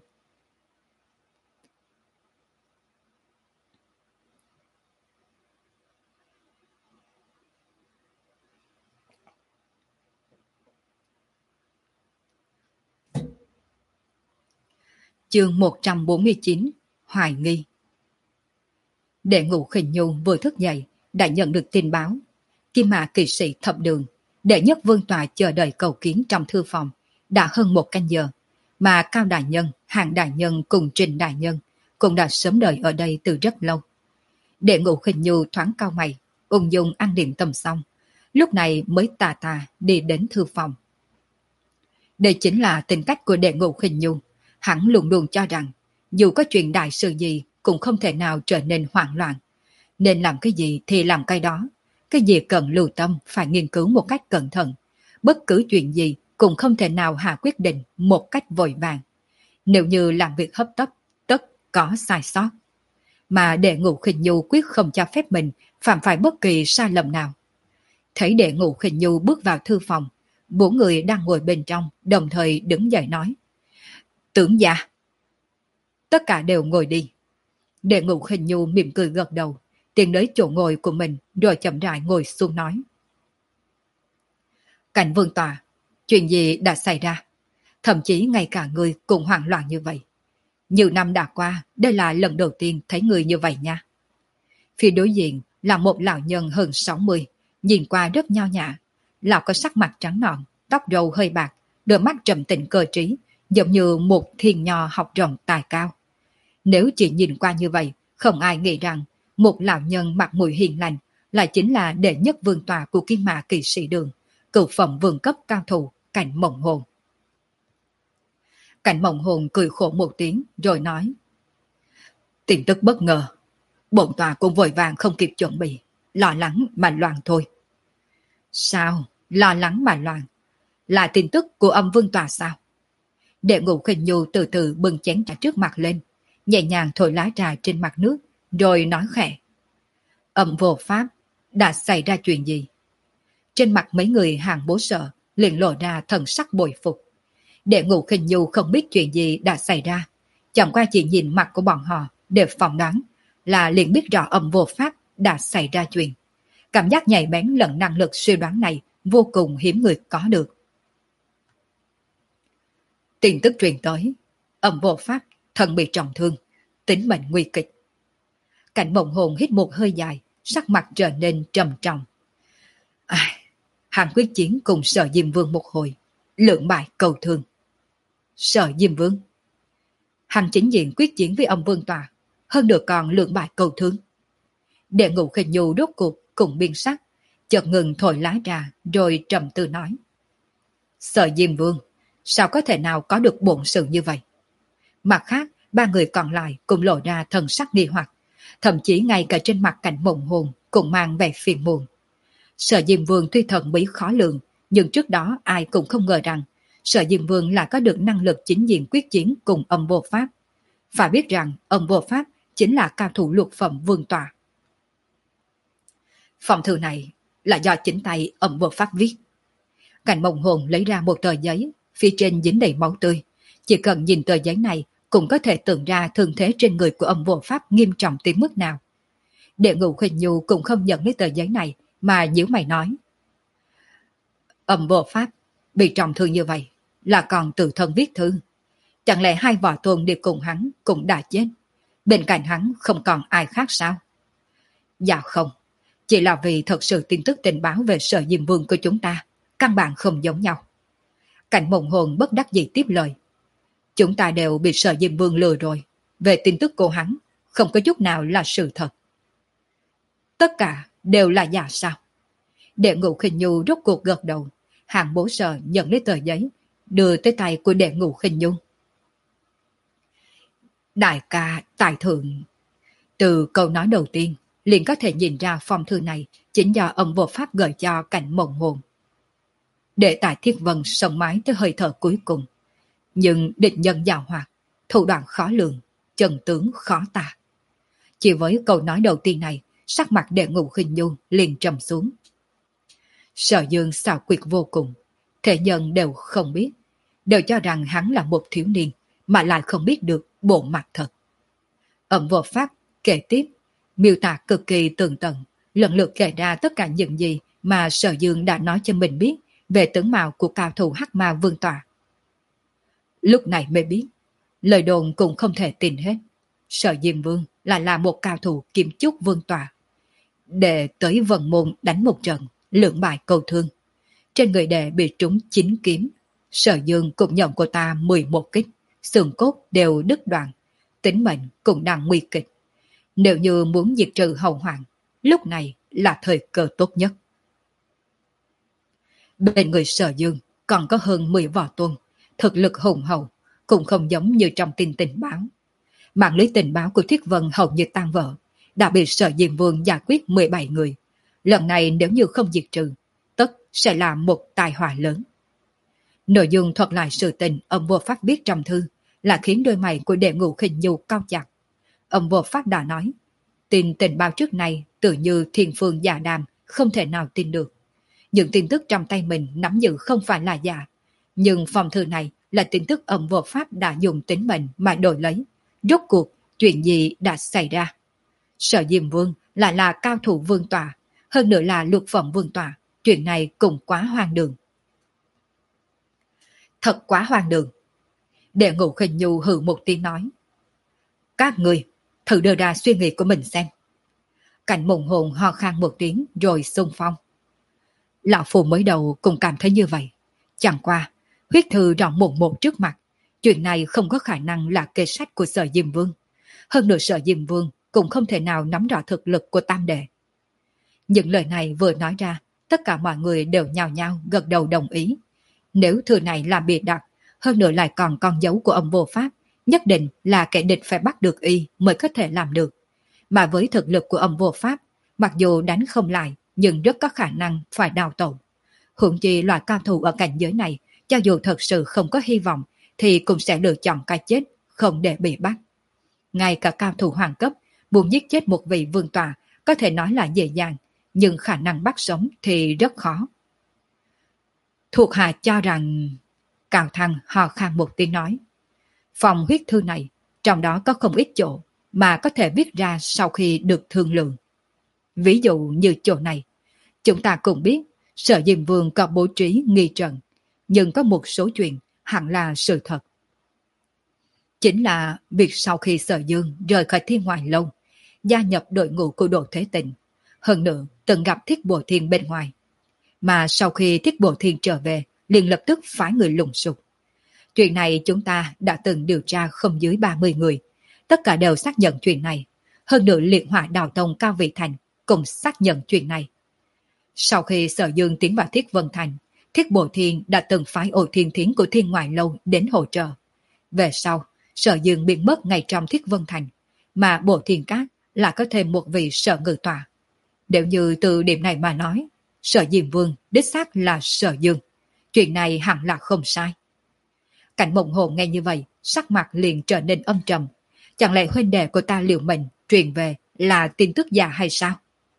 [SPEAKER 1] Chương một trăm bốn mươi chín, Hoài nghi. Đệ ngũ Khinh Nhu vừa thức dậy, đã nhận được tin báo. Kim Mã kỵ sĩ thập đường, đệ nhất vương tọa chờ đợi cầu kiến trong thư phòng, đã hơn một canh giờ, mà Cao Đại Nhân, Hạng Đại Nhân cùng Trình Đại Nhân cũng đã sớm đợi ở đây từ rất lâu. Đệ ngũ Khinh Nhu thoáng cau mày, ung dung ăn điểm tâm xong, lúc này mới tà tà đi đến thư phòng. Đây chính là tính cách của đệ ngũ Khinh Nhu. Hắn luôn luôn cho rằng, dù có chuyện đại sự gì cũng không thể nào trở nên hoảng loạn. Nên làm cái gì thì làm cái đó. Cái gì cần lưu tâm phải nghiên cứu một cách cẩn thận. Bất cứ chuyện gì cũng không thể nào hạ quyết định một cách vội vàng. Nếu như làm việc hấp tấp, tất có sai sót. Mà đệ ngũ Khinh Nhu quyết không cho phép mình phạm phải bất kỳ sai lầm nào. Thấy đệ ngũ Khinh Nhu bước vào thư phòng, bốn người đang ngồi bên trong đồng thời đứng dậy nói. Tưởng gia. Tất cả đều ngồi đi. Đệ ngũ Khinh Nhu mỉm cười gật đầu, tiến đến chỗ ngồi của mình rồi chậm rãi ngồi xuống nói. Cảnh vương tòa, chuyện gì đã xảy ra? Thậm chí ngay cả người cũng hoảng loạn như vậy. Nhiều năm đã qua, đây là lần đầu tiên thấy người như vậy nha. Phía đối diện là một lão nhân hơn sáu mươi, nhìn qua rất nho nhã. Lão có sắc mặt trắng nõn, tóc râu hơi bạc, đôi mắt trầm tĩnh cơ trí, giống như một thiên nho học rộng tài cao. Nếu chỉ nhìn qua như vậy, không ai nghĩ rằng một lão nhân mặt mũi hiền lành lại chính là đệ nhất vương tọa của Kim Mã Kỵ Sĩ Đường, cửu phẩm vương cấp cao thủ Cảnh Mộng Hồn. Cảnh Mộng Hồn cười khổ một tiếng rồi nói: tin tức bất ngờ, bổn tọa cũng vội vàng không kịp chuẩn bị, lo lắng mà loạn thôi. Sao? Lo lắng mà loạn? Là tin tức của âm vương tọa sao? Đệ Ngũ Khinh Nhu từ từ bưng chén trà trước mặt lên, nhẹ nhàng thổi lá trà trên mặt nước, rồi nói khẽ: Âm vô pháp, đã xảy ra chuyện gì? Trên mặt mấy người hàng bố sợ liền lộ ra thần sắc bội phục. Đệ Ngũ Khinh Nhu không biết chuyện gì đã xảy ra, chẳng qua chỉ nhìn mặt của bọn họ để phỏng đoán là liền biết rõ âm vô pháp đã xảy ra chuyện. Cảm giác nhạy bén lẫn năng lực suy đoán này vô cùng hiếm người có được. Tin tức truyền tới, âm vô pháp thân bị trọng thương, tính mệnh nguy kịch. Cảnh Mộng Hồn hít một hơi dài, sắc mặt trở nên trầm trọng. À, hắn quyết chiến cùng Sở Diêm Vương một hồi, lưỡng bại cầu thương. Sở Diêm Vương? Hắn chính diện quyết chiến với âm vương tòa, hơn nữa còn lưỡng bại cầu thương. Đệ Ngũ Khinh Nhu rốt cuộc cùng biên sắc, chợt ngừng thổi lá trà rồi trầm tư nói: Sở Diêm Vương, sao có thể nào có được bổn sự như vậy? Mặt khác, ba người còn lại cũng lộ ra thần sắc nghi hoặc, thậm chí ngay cả trên mặt Cảnh Mộng Hồn cũng mang vẻ phiền muộn. Sở Diêm Vương tuy thần bí khó lường, nhưng trước đó ai cũng không ngờ rằng Sở Diêm Vương là có được năng lực chính diện quyết chiến cùng âm vô pháp. Phải biết rằng âm vô pháp chính là cao thủ lục phẩm vương tọa. Phong thư này là do chính tay âm vô pháp viết. Cảnh Mộng Hồn lấy ra một tờ giấy, phía trên dính đầy máu tươi. Chỉ cần nhìn tờ giấy này cũng có thể tưởng ra thương thế trên người của âm vô pháp nghiêm trọng tới mức nào. Đệ Ngũ Khinh Nhu cũng không nhận lấy tờ giấy này mà nhíu mày nói: Âm vô pháp bị trọng thương như vậy là còn tự thân viết thư. Chẳng lẽ hai võ tôn đi cùng hắn cũng đã chết, bên cạnh hắn không còn ai khác sao? Dạ không, chỉ là vì thật sự tin tức tình báo về Sở Diêm Vương của chúng ta căn bản không giống nhau. Cảnh Mộng Hồn bất đắc dĩ tiếp lời: Chúng ta đều bị Sở Diêm Vương lừa rồi, về tin tức của hắn không có chút nào là sự thật. Tất cả đều là giả sao? Đệ Ngũ Khinh Nhu rốt cuộc gật đầu. Hàng bố sợ nhận lấy tờ giấy, đưa tới tay của Đệ Ngũ Khinh Nhu. Đại ca tài thượng. Từ câu nói đầu tiên liền có thể nhìn ra phong thư này chính do âm vô pháp gửi cho Cảnh Mộng Hồn. Để Tài Thiết Vân sống mái tới hơi thở cuối cùng, nhưng địch nhân giàu hoạt, thủ đoạn khó lường, chân tướng khó tả. Chỉ với câu nói đầu tiên này, sắc mặt Đệ Ngũ Khinh Nhu liền trầm xuống. Sở Dương xảo quyệt vô cùng, thể nhân đều không biết, đều cho rằng hắn là một thiếu niên, mà lại không biết được bộ mặt thật. Âm vô pháp kể tiếp, miêu tả cực kỳ tường tận, lần lượt kể ra tất cả những gì mà Sở Dương đã nói cho mình biết về tướng mạo của cao thủ Hắc Ma Vương tọa. Lúc này mới biết, lời đồn cũng không thể tin hết. Sở Diêm Vương là là một cao thủ Kim Chúc Vương tọa, để tới Vân Môn đánh một trận, lưỡng bại cầu thương. Trên người đệ bị trúng chín kiếm, Sở Dương cũng nhận của ta mười một kích, xương cốt đều đứt đoạn, tính mệnh cũng đang nguy kịch. Nếu như muốn diệt trừ hậu hoạn, lúc này là thời cơ tốt nhất. Bên người Sở Dương còn có hơn mười võ tôn, thực lực hùng hậu, cũng không giống như trong tin tình báo. Mạng lưới tình báo của Thiết Vân hầu như tan vỡ, đã bị Sở Diêm Vương giải quyết mười bảy người. Lần này nếu như không diệt trừ, tất sẽ là một tai họa lớn. Nội dung thuật lại sự tình âm vô pháp biết trong thư là khiến đôi mày của Đệ Ngũ Khinh Nhu cau chặt. Âm vô pháp đã nói, tin tình báo trước này tự như thiên phương giả đàm, không thể nào tin được. Những tin tức trong tay mình nắm giữ không phải là giả, nhưng phong thư này là tin tức âm vô pháp đã dùng tính mệnh mà đổi lấy. Rốt cuộc, chuyện gì đã xảy ra? Sở Diêm Vương lại là cao thủ vương tọa, hơn nữa là lục phẩm vương tọa, chuyện này cũng quá hoang đường. Thật quá hoang đường. Đệ Ngũ Khinh Nhu hừ một tiếng nói. Các người, thử đưa ra suy nghĩ của mình xem. Cảnh Mộng Hồn ho khan một tiếng rồi xung phong. Lão Phù mới đầu cũng cảm thấy như vậy. Chẳng qua, huyết thư rõ mồn một trước mặt. Chuyện này không có khả năng là kế sách của Sở Diêm Vương. Hơn nữa Sở Diêm Vương cũng không thể nào nắm rõ thực lực của tam đệ. Những lời này vừa nói ra, tất cả mọi người đều nhao nhao gật đầu đồng ý. Nếu thư này là bịa đặt, hơn nữa lại còn con dấu của ông vô pháp, nhất định là kẻ địch phải bắt được y mới có thể làm được. Mà với thực lực của ông vô pháp, mặc dù đánh không lại, nhưng rất có khả năng phải đào tẩu. Huống chi loại cao thủ ở cảnh giới này, cho dù thật sự không có hy vọng, thì cũng sẽ lựa chọn cái chết, không để bị bắt. Ngay cả cao thủ hoàng cấp, muốn giết chết một vị vương tọa, có thể nói là dễ dàng, nhưng khả năng bắt sống thì rất khó. Thuộc hạ cho rằng... Cao Thăng hò khan một tiếng nói. Phòng huyết thư này, trong đó có không ít chỗ mà có thể viết ra sau khi được thương lượng. Ví dụ như chỗ này, chúng ta cũng biết Sở Diêm Vương có bố trí nghi trận, nhưng có một số chuyện hẳn là sự thật. Chính là việc sau khi Sở Dương rời khỏi Thiên Ngoại Lâu, gia nhập đội ngũ của Đỗ Thế Tịnh, hơn nữa từng gặp Thiết Bổ Thiên bên ngoài. Mà sau khi Thiết Bổ Thiên trở về, liền lập tức phái người lùng sục. Chuyện này chúng ta đã từng điều tra không dưới ba mươi người, tất cả đều xác nhận chuyện này. Hơn nữa Liệt Hỏa Đào Tông Cao Vị Thành cũng xác nhận chuyện này. Sau khi Sở Dương tiến vào Thiết Vân Thành, Thiết Bổ Thiên đã từng phái Ổ Thiên Thiến của Thiên Ngoại Lâu đến hỗ trợ. Về sau, Sở Dương biến mất ngay trong Thiết Vân Thành, mà Bổ Thiên Cát lại có thêm một vị Sở Ngự Tọa. Nếu như từ điểm này mà nói, Sở Diêm Vương đích xác là Sở Dương. Chuyện này hẳn là không sai. Cảnh Mộng Hồn nghe như vậy, sắc mặt liền trở nên âm trầm. Chẳng lẽ huynh đệ của ta liều mình truyền về là tin tức giả hay sao?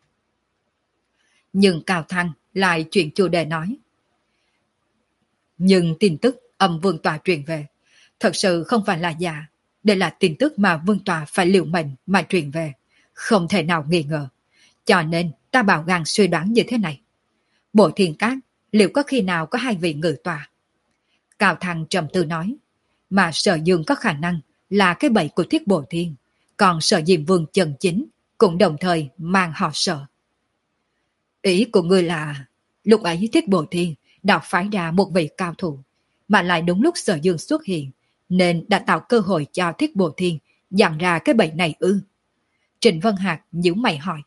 [SPEAKER 1] Nhưng Cao Thăng lại chuyện chủ đề nói. Nhưng tin tức âm Vương Tòa truyền về thật sự không phải là giả. Đây là tin tức mà Vương Tòa phải liều mình mà truyền về. Không thể nào nghi ngờ. Cho nên ta bảo gan suy đoán như thế này. Bộ Thiên Cát liệu có khi nào có hai vị ngự tòa? Cao Thăng trầm tư nói. Mà Sở Dương có khả năng là cái bẫy của Thiết Bổ Thiên. Còn Sở Diêm Vương chân chính cũng đồng thời mang họ Sở. Ý của ngươi là lúc ấy Thiết Bổ Thiên đã phái ra một vị cao thủ, mà lại đúng lúc Sở Dương xuất hiện, nên đã tạo cơ hội cho Thiết Bổ Thiên dặn ra cái bẫy này ư? Trịnh Vân Hạc nhíu mày hỏi.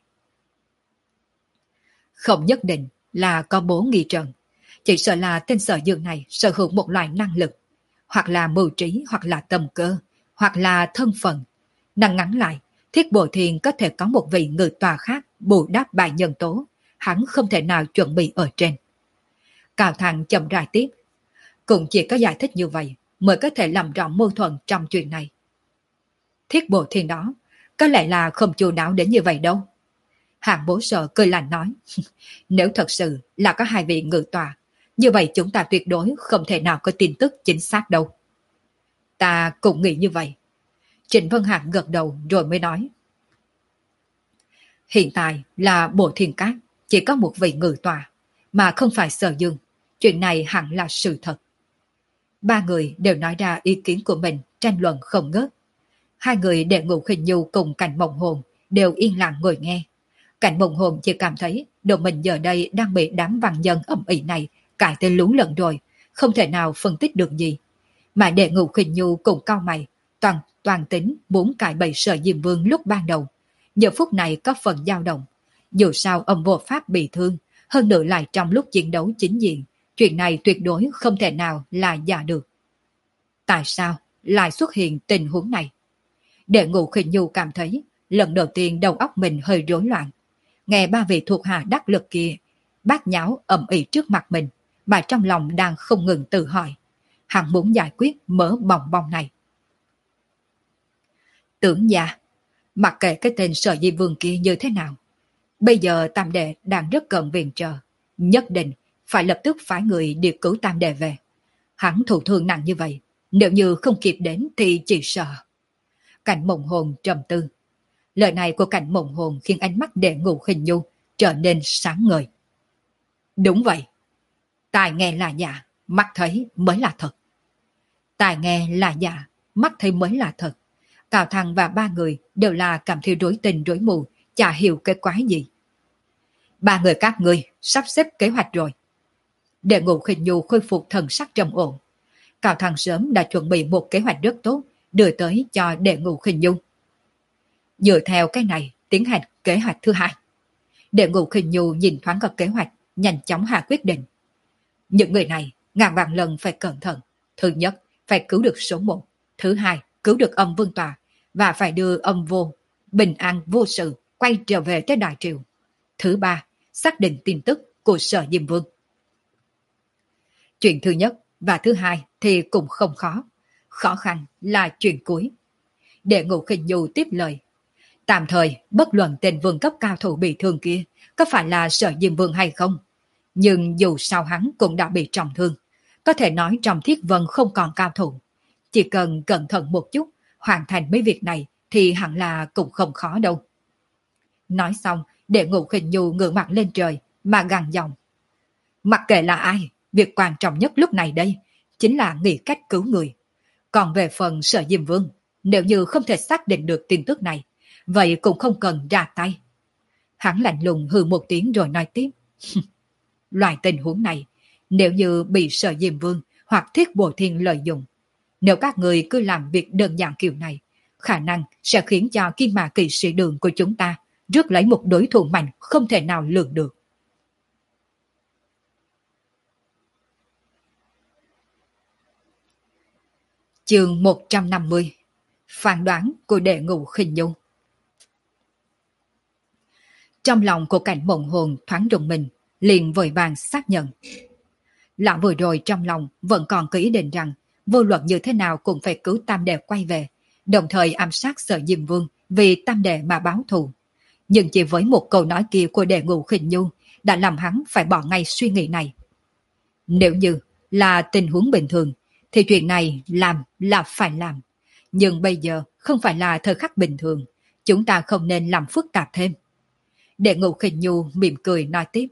[SPEAKER 1] Không nhất định là có bố nghi trận, chỉ sợ là tên Sở Dương này sở hữu một loại năng lực, hoặc là mưu trí, hoặc là tâm cơ, hoặc là thân phận. Năng ngắn lại, Thiết Bổ Thiên có thể có một vị ngự tòa khác bù đắp bài nhân tố, hắn không thể nào chuẩn bị ở trên. Cao Thăng chậm rãi tiếp. Cũng chỉ có giải thích như vậy mới có thể làm rõ mâu thuẫn trong chuyện này. Thiết Bổ Thiên đó có lẽ là không chu đáo đến như vậy đâu. Hạng Bố Sở cười lạnh nói. Nếu thật sự là có hai vị ngự tòa, như vậy chúng ta tuyệt đối không thể nào có tin tức chính xác đâu. Ta cũng nghĩ như vậy. Trịnh Vân Hạc gật đầu rồi mới nói. Hiện tại là Bộ Thiên Cát chỉ có một vị ngự tòa, mà không phải Sở Dương. Chuyện này hẳn là sự thật. Ba người đều nói ra ý kiến của mình, tranh luận không ngớt. Hai người Đệ Ngũ Khinh Nhu cùng Cảnh Mộng Hồn đều yên lặng ngồi nghe. Cảnh Mộng Hồn chỉ cảm thấy đầu mình giờ đây đang bị đám văn nhân ầm ĩ này cãi tên lú lẫn rồi, không thể nào phân tích được gì. Mà Đệ Ngũ Khinh Nhu cùng cau mày, toàn toàn tính muốn cãi bậy Sở Diêm Vương lúc ban đầu. Giờ phút này có phần dao động. Dù sao ông vô pháp bị thương, hơn nữa lại trong lúc chiến đấu chính diện, chuyện này tuyệt đối không thể nào là giả được. Tại sao lại xuất hiện tình huống này? Đệ Ngũ Khinh Nhu cảm thấy lần đầu tiên đầu óc mình hơi rối loạn. Nghe ba vị thuộc hạ đắc lực kia bát nháo ầm ĩ trước mặt mình, mà trong lòng đang không ngừng tự hỏi. Hắn muốn giải quyết mớ bòng bong này. Tưởng gia, mặc kệ cái tên Sở Di Vương kia như thế nào, bây giờ Tam Đệ đang rất cần viện trợ, nhất định phải lập tức phái người điều cứu Tam Đệ về. Hắn thụ thương nặng như vậy, nếu như không kịp đến thì chỉ sợ. Cảnh Mộng Hồn trầm tư. Lời này của Cảnh Mộng Hồn khiến ánh mắt Đệ Ngũ Khinh Nhu trở nên sáng ngời. Đúng vậy. Tai nghe là giả, mắt thấy mới là thật. Tai nghe là giả, mắt thấy mới là thật. Cao Thăng và ba người đều là cảm thấy rối tình rối mù, chả hiểu cái quái gì. Ba người các ngươi sắp xếp kế hoạch rồi. Đệ Ngũ Khinh Nhu khôi phục thần sắc trầm ổn. Cao Thăng sớm đã chuẩn bị một kế hoạch rất tốt đưa tới cho Đệ Ngũ Khinh Nhu. Dựa theo cái này tiến hành kế hoạch thứ hai. Đệ Ngũ Khinh Nhu nhìn thoáng qua kế hoạch, nhanh chóng hạ quyết định. Những người này ngàn vạn lần phải cẩn thận. Thứ nhất, phải cứu được số một. Thứ hai, cứu được âm vương tòa. Và phải đưa âm vô, bình an vô sự, quay trở về tới Đại Triều. Thứ ba, xác định tin tức của Sở Diêm Vương. Chuyện thứ nhất và thứ hai thì cũng không khó. Khó khăn là chuyện cuối. Đệ Ngũ Khinh Nhu tiếp lời. Tạm thời, bất luận tên vương cấp cao thủ bị thương kia có phải là Sở Diêm Vương hay không, nhưng dù sao hắn cũng đã bị trọng thương. Có thể nói trong Thiết Vân không còn cao thủ. Chỉ cần cẩn thận một chút, hoàn thành mấy việc này thì hẳn là cũng không khó đâu. Nói xong, Đệ Ngũ Khinh Nhu ngửa mặt lên trời mà gằn giọng. Mặc kệ là ai, việc quan trọng nhất lúc này đây chính là nghĩ cách cứu người. Còn về phần Sở Diêm Vương, nếu như không thể xác định được tin tức này, vậy cũng không cần ra tay. Hắn lạnh lùng hừ một tiếng rồi nói tiếp. Loại tình huống này, nếu như bị Sở Diêm Vương hoặc Thiết Bổ Thiên lợi dụng, nếu các người cứ làm việc đơn giản kiểu này, khả năng sẽ khiến cho Kim Mã Kỵ Sĩ Đường của chúng ta rước lấy một đối thủ mạnh không thể nào lường được. Chương một trăm năm mươi. Phán đoán của Đệ Ngũ Khinh Nhu. Trong lòng của Cảnh Mộng Hồn thoáng rùng mình, liền vội vàng xác nhận. Lão vừa rồi trong lòng vẫn còn có ý định rằng vô luận như thế nào cũng phải cứu Tam Đệ quay về, đồng thời ám sát Sở Diêm Vương vì Tam Đệ mà báo thù. Nhưng chỉ với một câu nói kia của Đệ Ngũ Khinh Nhu đã làm hắn phải bỏ ngay suy nghĩ này. Nếu như là tình huống bình thường thì chuyện này làm là phải làm. Nhưng bây giờ không phải là thời khắc bình thường, chúng ta không nên làm phức tạp thêm. Đệ Ngũ Khinh Nhu mỉm cười nói tiếp.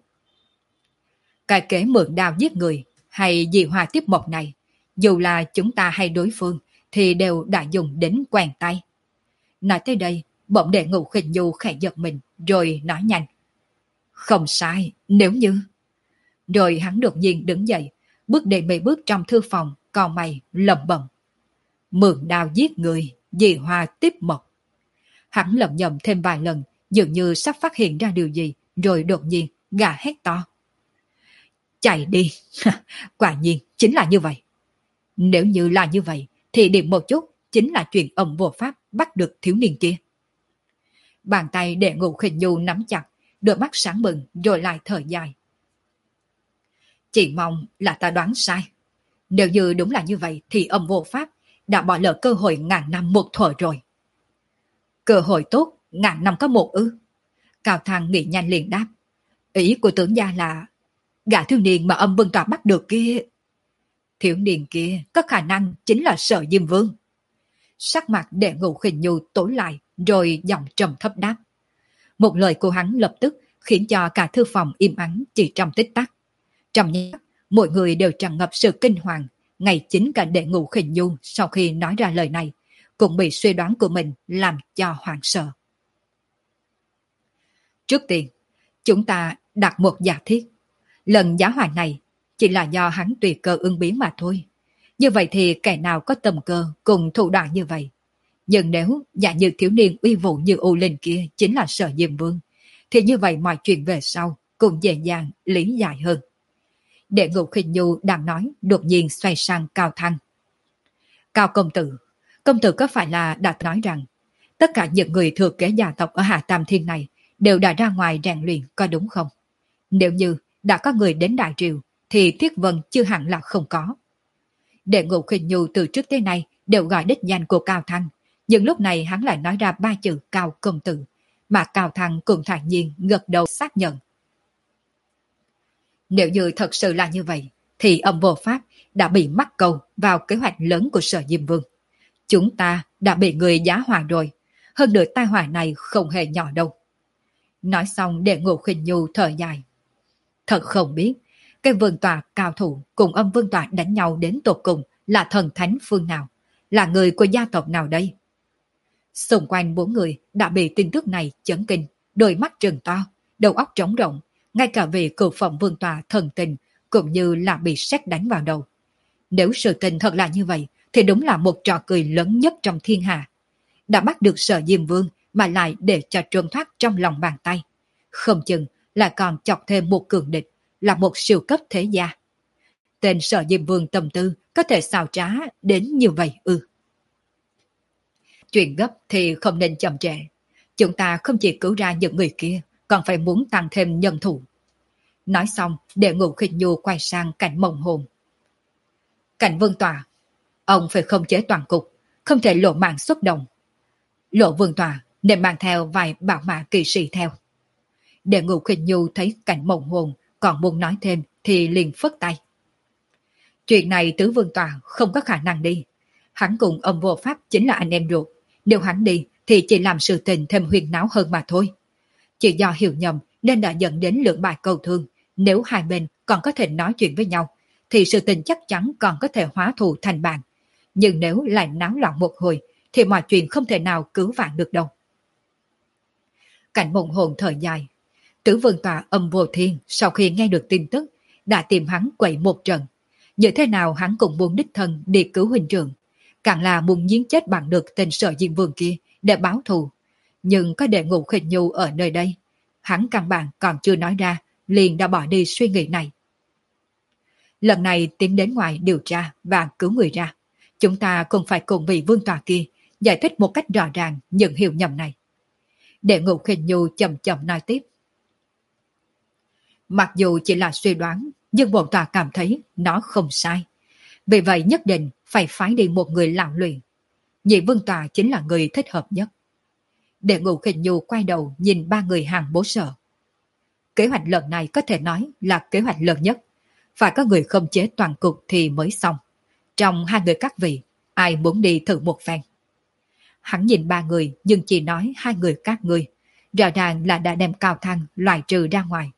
[SPEAKER 1] Cái kế mượn đao giết người hay dị hòa tiếp mộc này, dù là chúng ta hay đối phương thì đều đã dùng đến quen tay. Nói tới đây, bỗng Đệ Ngũ Khinh Nhu khẽ giật mình rồi nói nhanh. Không sai, nếu như... Rồi hắn đột nhiên đứng dậy, bước đến mấy bước trong thư phòng, cau mày lẩm bẩm. Mượn đao giết người, dị hòa tiếp mộc. Hắn lẩm nhẩm thêm vài lần, dường như sắp phát hiện ra điều gì, rồi đột nhiên gà hét to. Chạy đi, quả nhiên chính là như vậy. Nếu như là như vậy, thì điểm một chút chính là chuyện ông vô pháp bắt được thiếu niên kia. Bàn tay Đệ Ngũ Khinh Nhu nắm chặt, đôi mắt sáng bừng rồi lại thở dài. Chỉ mong là ta đoán sai. Nếu như đúng là như vậy thì ông vô pháp đã bỏ lỡ cơ hội ngàn năm một thuở rồi. Cơ hội tốt, ngàn năm có một ư? Cao Thăng nghĩ nhanh liền đáp. Ý của tướng gia là gã thiếu niên mà âm Vân Tòa bắt được kia. Thiếu niên kia có khả năng chính là Sở Diêm Vương. Sắc mặt Đệ Ngũ Khinh Nhu tối lại rồi giọng trầm thấp đáp. Một lời của hắn lập tức khiến cho cả thư phòng im ắng chỉ trong tích tắc. Trong nháy mắt, mọi người đều tràn ngập sự kinh hoàng. Ngay chính cả Đệ Ngũ Khinh Nhu sau khi nói ra lời này cũng bị suy đoán của mình làm cho hoảng sợ. Trước tiên, chúng ta đặt một giả thiết. Lần giá hòa này chỉ là do hắn tùy cơ ứng biến mà thôi. Như vậy thì kẻ nào có tầm cơ cùng thủ đoạn như vậy. Nhưng nếu giả như thiếu niên uy vũ như U Linh kia chính là Sở Diêm Vương, thì như vậy mọi chuyện về sau cũng dễ dàng lý giải hơn. Đệ Ngũ Khinh Nhu đang nói, đột nhiên xoay sang Cao Thăng. Cao công tử, công tử có phải là đã nói rằng tất cả những người thừa kế gia tộc ở Hạ Tam Thiên này đều đã ra ngoài rèn luyện, có đúng không? Nếu như đã có người đến Đại Triều thì Thiết Vân chưa hẳn là không có. Đệ Ngũ Khinh Nhu từ trước tới nay đều gọi đích danh của Cao Thăng, nhưng lúc này hắn lại nói ra ba chữ Cao công tử, mà Cao Thăng cũng thản nhiên gật đầu xác nhận. Nếu như thật sự là như vậy, thì âm vô pháp đã bị mắc câu vào kế hoạch lớn của Sở Diêm Vương. Chúng ta đã bị người giá hòa rồi, hơn nữa tai họa này không hề nhỏ đâu. Nói xong Đệ Ngũ Khinh Nhu thở dài. Thật không biết, cái vương tòa cao thủ cùng âm vương tòa đánh nhau đến tột cùng là thần thánh phương nào, là người của gia tộc nào đây? Xung quanh bốn người đã bị tin tức này chấn kinh, đôi mắt trừng to, đầu óc trống rỗng, ngay cả vị cựu phẩm vương tòa thần tình cũng như là bị sét đánh vào đầu. Nếu sự tình thật là như vậy, thì đúng là một trò cười lớn nhất trong thiên hạ. Đã bắt được Sở Diêm Vương mà lại để cho trốn thoát trong lòng bàn tay. không chừng lại còn chọc thêm một cường địch, là một siêu cấp thế gia. Tên Sở Diêm Vương tâm tư có thể xào trá đến như vậy ư? Chuyện gấp thì không nên chậm trễ. Chúng ta không chỉ cứu ra những người kia, còn phải muốn tăng thêm nhân thủ. Nói xong, Đệ Ngũ Khinh Nhu quay sang Cảnh Mộng Hồn. Cảnh Vương Tòa, ông phải khống chế toàn cục, không thể lộ mạng xuất động. Lộ Vương Tòa nên mang theo vài bảo mã kỵ sĩ theo. Đệ Ngũ Khinh Nhu thấy Cảnh Mộng Hồn còn muốn nói thêm thì liền phất tay. Chuyện này Tứ Vương Tòa không có khả năng đi. Hắn cùng ông vô pháp chính là anh em ruột. Nếu hắn đi thì chỉ làm sự tình thêm huyền náo hơn mà thôi. Chỉ do hiểu nhầm nên đã dẫn đến lượng bài cầu thương. Nếu hai bên còn có thể nói chuyện với nhau thì sự tình chắc chắn còn có thể hóa thù thành bạn. Nhưng nếu lại náo loạn một hồi thì mọi chuyện không thể nào cứu vãn được đâu. Cảnh Mộng Hồn thở dài. Tứ Vương Tòa Âm Vô Thiên sau khi nghe được tin tức đã tìm hắn quậy một trận. Như thế nào hắn cũng muốn đích thân đi cứu huynh trưởng, càng là muốn giết chết bằng được tên Sở Diêm Vương kia để báo thù. Nhưng có Đệ Ngũ Khinh Nhu ở nơi đây, hắn căn bản còn chưa nói ra, liền đã bỏ đi suy nghĩ này. Lần này tiến đến ngoài điều tra và cứu người ra, chúng ta cũng phải cùng vị vương tòa kia giải thích một cách rõ ràng những hiểu nhầm này. Đệ Ngũ Khinh Nhu chậm chậm nói tiếp. Mặc dù chỉ là suy đoán, nhưng bổn tòa cảm thấy nó không sai. Vì vậy nhất định phải phái đi một người lão luyện. Nhị Vương Tòa chính là người thích hợp nhất. Đệ Ngũ Khinh Nhu quay đầu nhìn ba người hàng bố sở. Kế hoạch lần này có thể nói là kế hoạch lớn nhất. Phải có người khống chế toàn cục thì mới xong. Trong hai người các vị, ai muốn đi thử một phen? Hắn nhìn ba người nhưng chỉ nói hai người các ngươi. Rõ ràng là đã đem Cao Thăng loại trừ ra ngoài.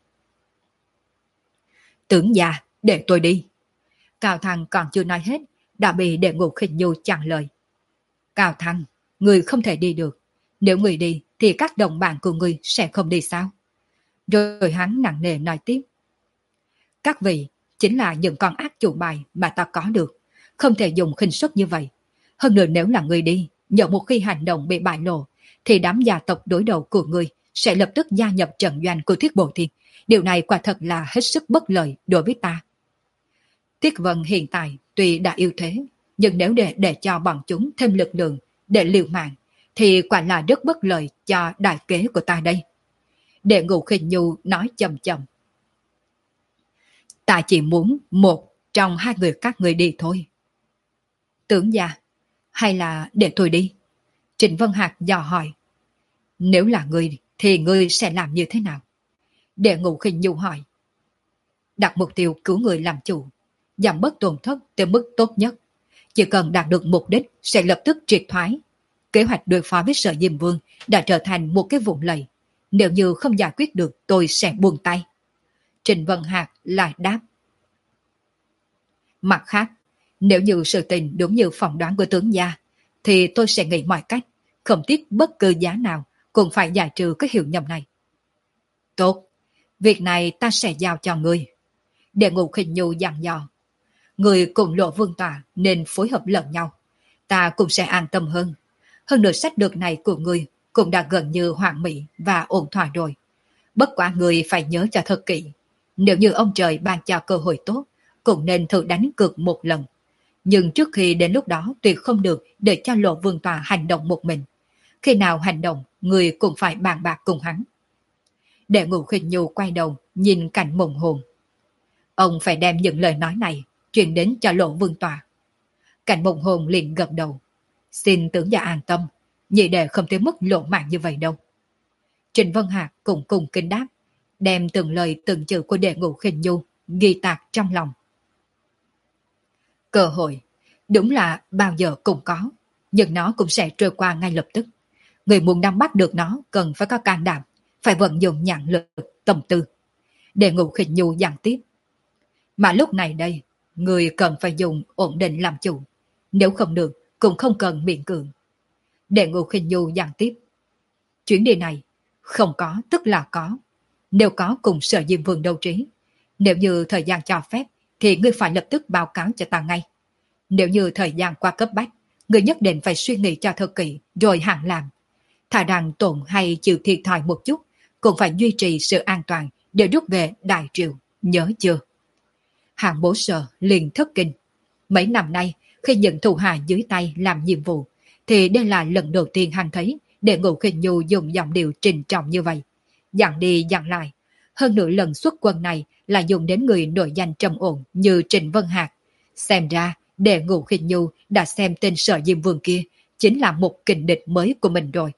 [SPEAKER 1] Tướng già, để tôi đi. Cao Thăng còn chưa nói hết, đã bị Đệ Ngũ Khinh Nhu chặn lời. Cao Thăng, người không thể đi được. Nếu người đi thì các đồng bạn của người sẽ không đi sao? Rồi hắn nặng nề nói tiếp. Các vị chính là những con ác chủ bài mà ta có được. Không thể dùng khinh suất như vậy. Hơn nữa nếu là người đi, nhờ một khi hành động bị bại lộ, thì đám gia tộc đối đầu của người sẽ lập tức gia nhập trận doanh của Thiết Bộ Thiên. Điều này quả thật là hết sức bất lợi đối với ta. Tiết Vân hiện tại tuy đã yêu thế, nhưng nếu để để cho bọn chúng thêm lực lượng để liều mạng, thì quả là rất bất lợi cho đại kế của ta đây. Đệ Ngũ Khinh Nhu nói chậm chậm. Ta chỉ muốn một trong hai người các người đi thôi. Tướng gia, hay là để tôi đi? Trịnh Vân Hạc dò hỏi. Nếu là ngươi thì ngươi sẽ làm như thế nào? Đệ Ngũ Khinh Nhu hỏi. Đặt mục tiêu cứu người làm chủ, giảm bớt tổn thất tới mức tốt nhất. Chỉ cần đạt được mục đích sẽ lập tức triệt thoái. Kế hoạch đối phó với Sở Diêm Vương đã trở thành một cái vụn lầy. Nếu như không giải quyết được tôi sẽ buông tay. Trịnh Vân Hạc lại đáp. Mặt khác, nếu như sự tình đúng như phỏng đoán của tướng gia, thì tôi sẽ nghĩ mọi cách, không tiếc bất cứ giá nào, cũng phải giải trừ cái hiểu nhầm này. Tốt, việc này ta sẽ giao cho ngươi. Đệ Ngũ Khinh Nhu dặn dò. Người cùng Lộ Vương Tòa nên phối hợp lẫn nhau. Ta cũng sẽ an tâm hơn. Hơn nữa sách lược này của ngươi cũng đã gần như hoàn mỹ và ổn thỏa rồi. Bất quá người phải nhớ cho thật kỹ. Nếu như ông trời ban cho cơ hội tốt, cũng nên thử đánh cược một lần. Nhưng trước khi đến lúc đó tuyệt không được để cho Lộ Vương Tòa hành động một mình. Khi nào hành động, người cũng phải bàn bạc cùng hắn. Đệ Ngũ Khinh Nhu quay đầu nhìn Cảnh Mộng Hồn. Ông phải đem những lời nói này truyền đến cho Lộ Vương Tòa. Cảnh Mộng Hồn liền gật đầu. Xin tướng gia an tâm, nhị đệ không tới mức lộ mạng như vậy đâu. Trịnh Vân Hạc cũng cùng kính đáp, đem từng lời từng chữ của Đệ Ngũ Khinh Nhu ghi tạc trong lòng. Cơ hội, đúng là bao giờ cũng có, nhưng nó cũng sẽ trôi qua ngay lập tức. Người muốn nắm bắt được nó cần phải có can đảm, phải vận dụng nhãn lực, tâm tư. Đệ Ngũ Khinh Nhu dặn tiếp. Mà lúc này đây, người cần phải dùng ổn định làm chủ. Nếu không được, cũng không cần miễn cưỡng. Đệ Ngũ Khinh Nhu dặn tiếp. Chuyến đi này, không có tức là có. Nếu có cùng Sở Diêm Vương đấu trí, nếu như thời gian cho phép, thì ngươi phải lập tức báo cáo cho ta ngay. Nếu như thời gian qua cấp bách, ngươi nhất định phải suy nghĩ cho thật kỹ, rồi hẳn làm. Thà rằng tổn hay chịu thiệt thòi một chút, cũng phải duy trì sự an toàn để rút về Đại Triều, nhớ chưa? Hạng Bố Sở liền thất kinh. Mấy năm nay, khi những thủ hạ dưới tay làm nhiệm vụ, thì đây là lần đầu tiên hắn thấy Đệ Ngũ Khinh Nhu dùng giọng điệu trình trọng như vậy. Dặn đi dặn lại. Hơn nữa lần xuất quân này là dùng đến người nổi danh trầm ổn như Trịnh Vân Hạc. Xem ra, Đệ Ngũ Khinh Nhu đã xem tên Sở Diêm Vương kia chính là một kình địch mới của mình rồi.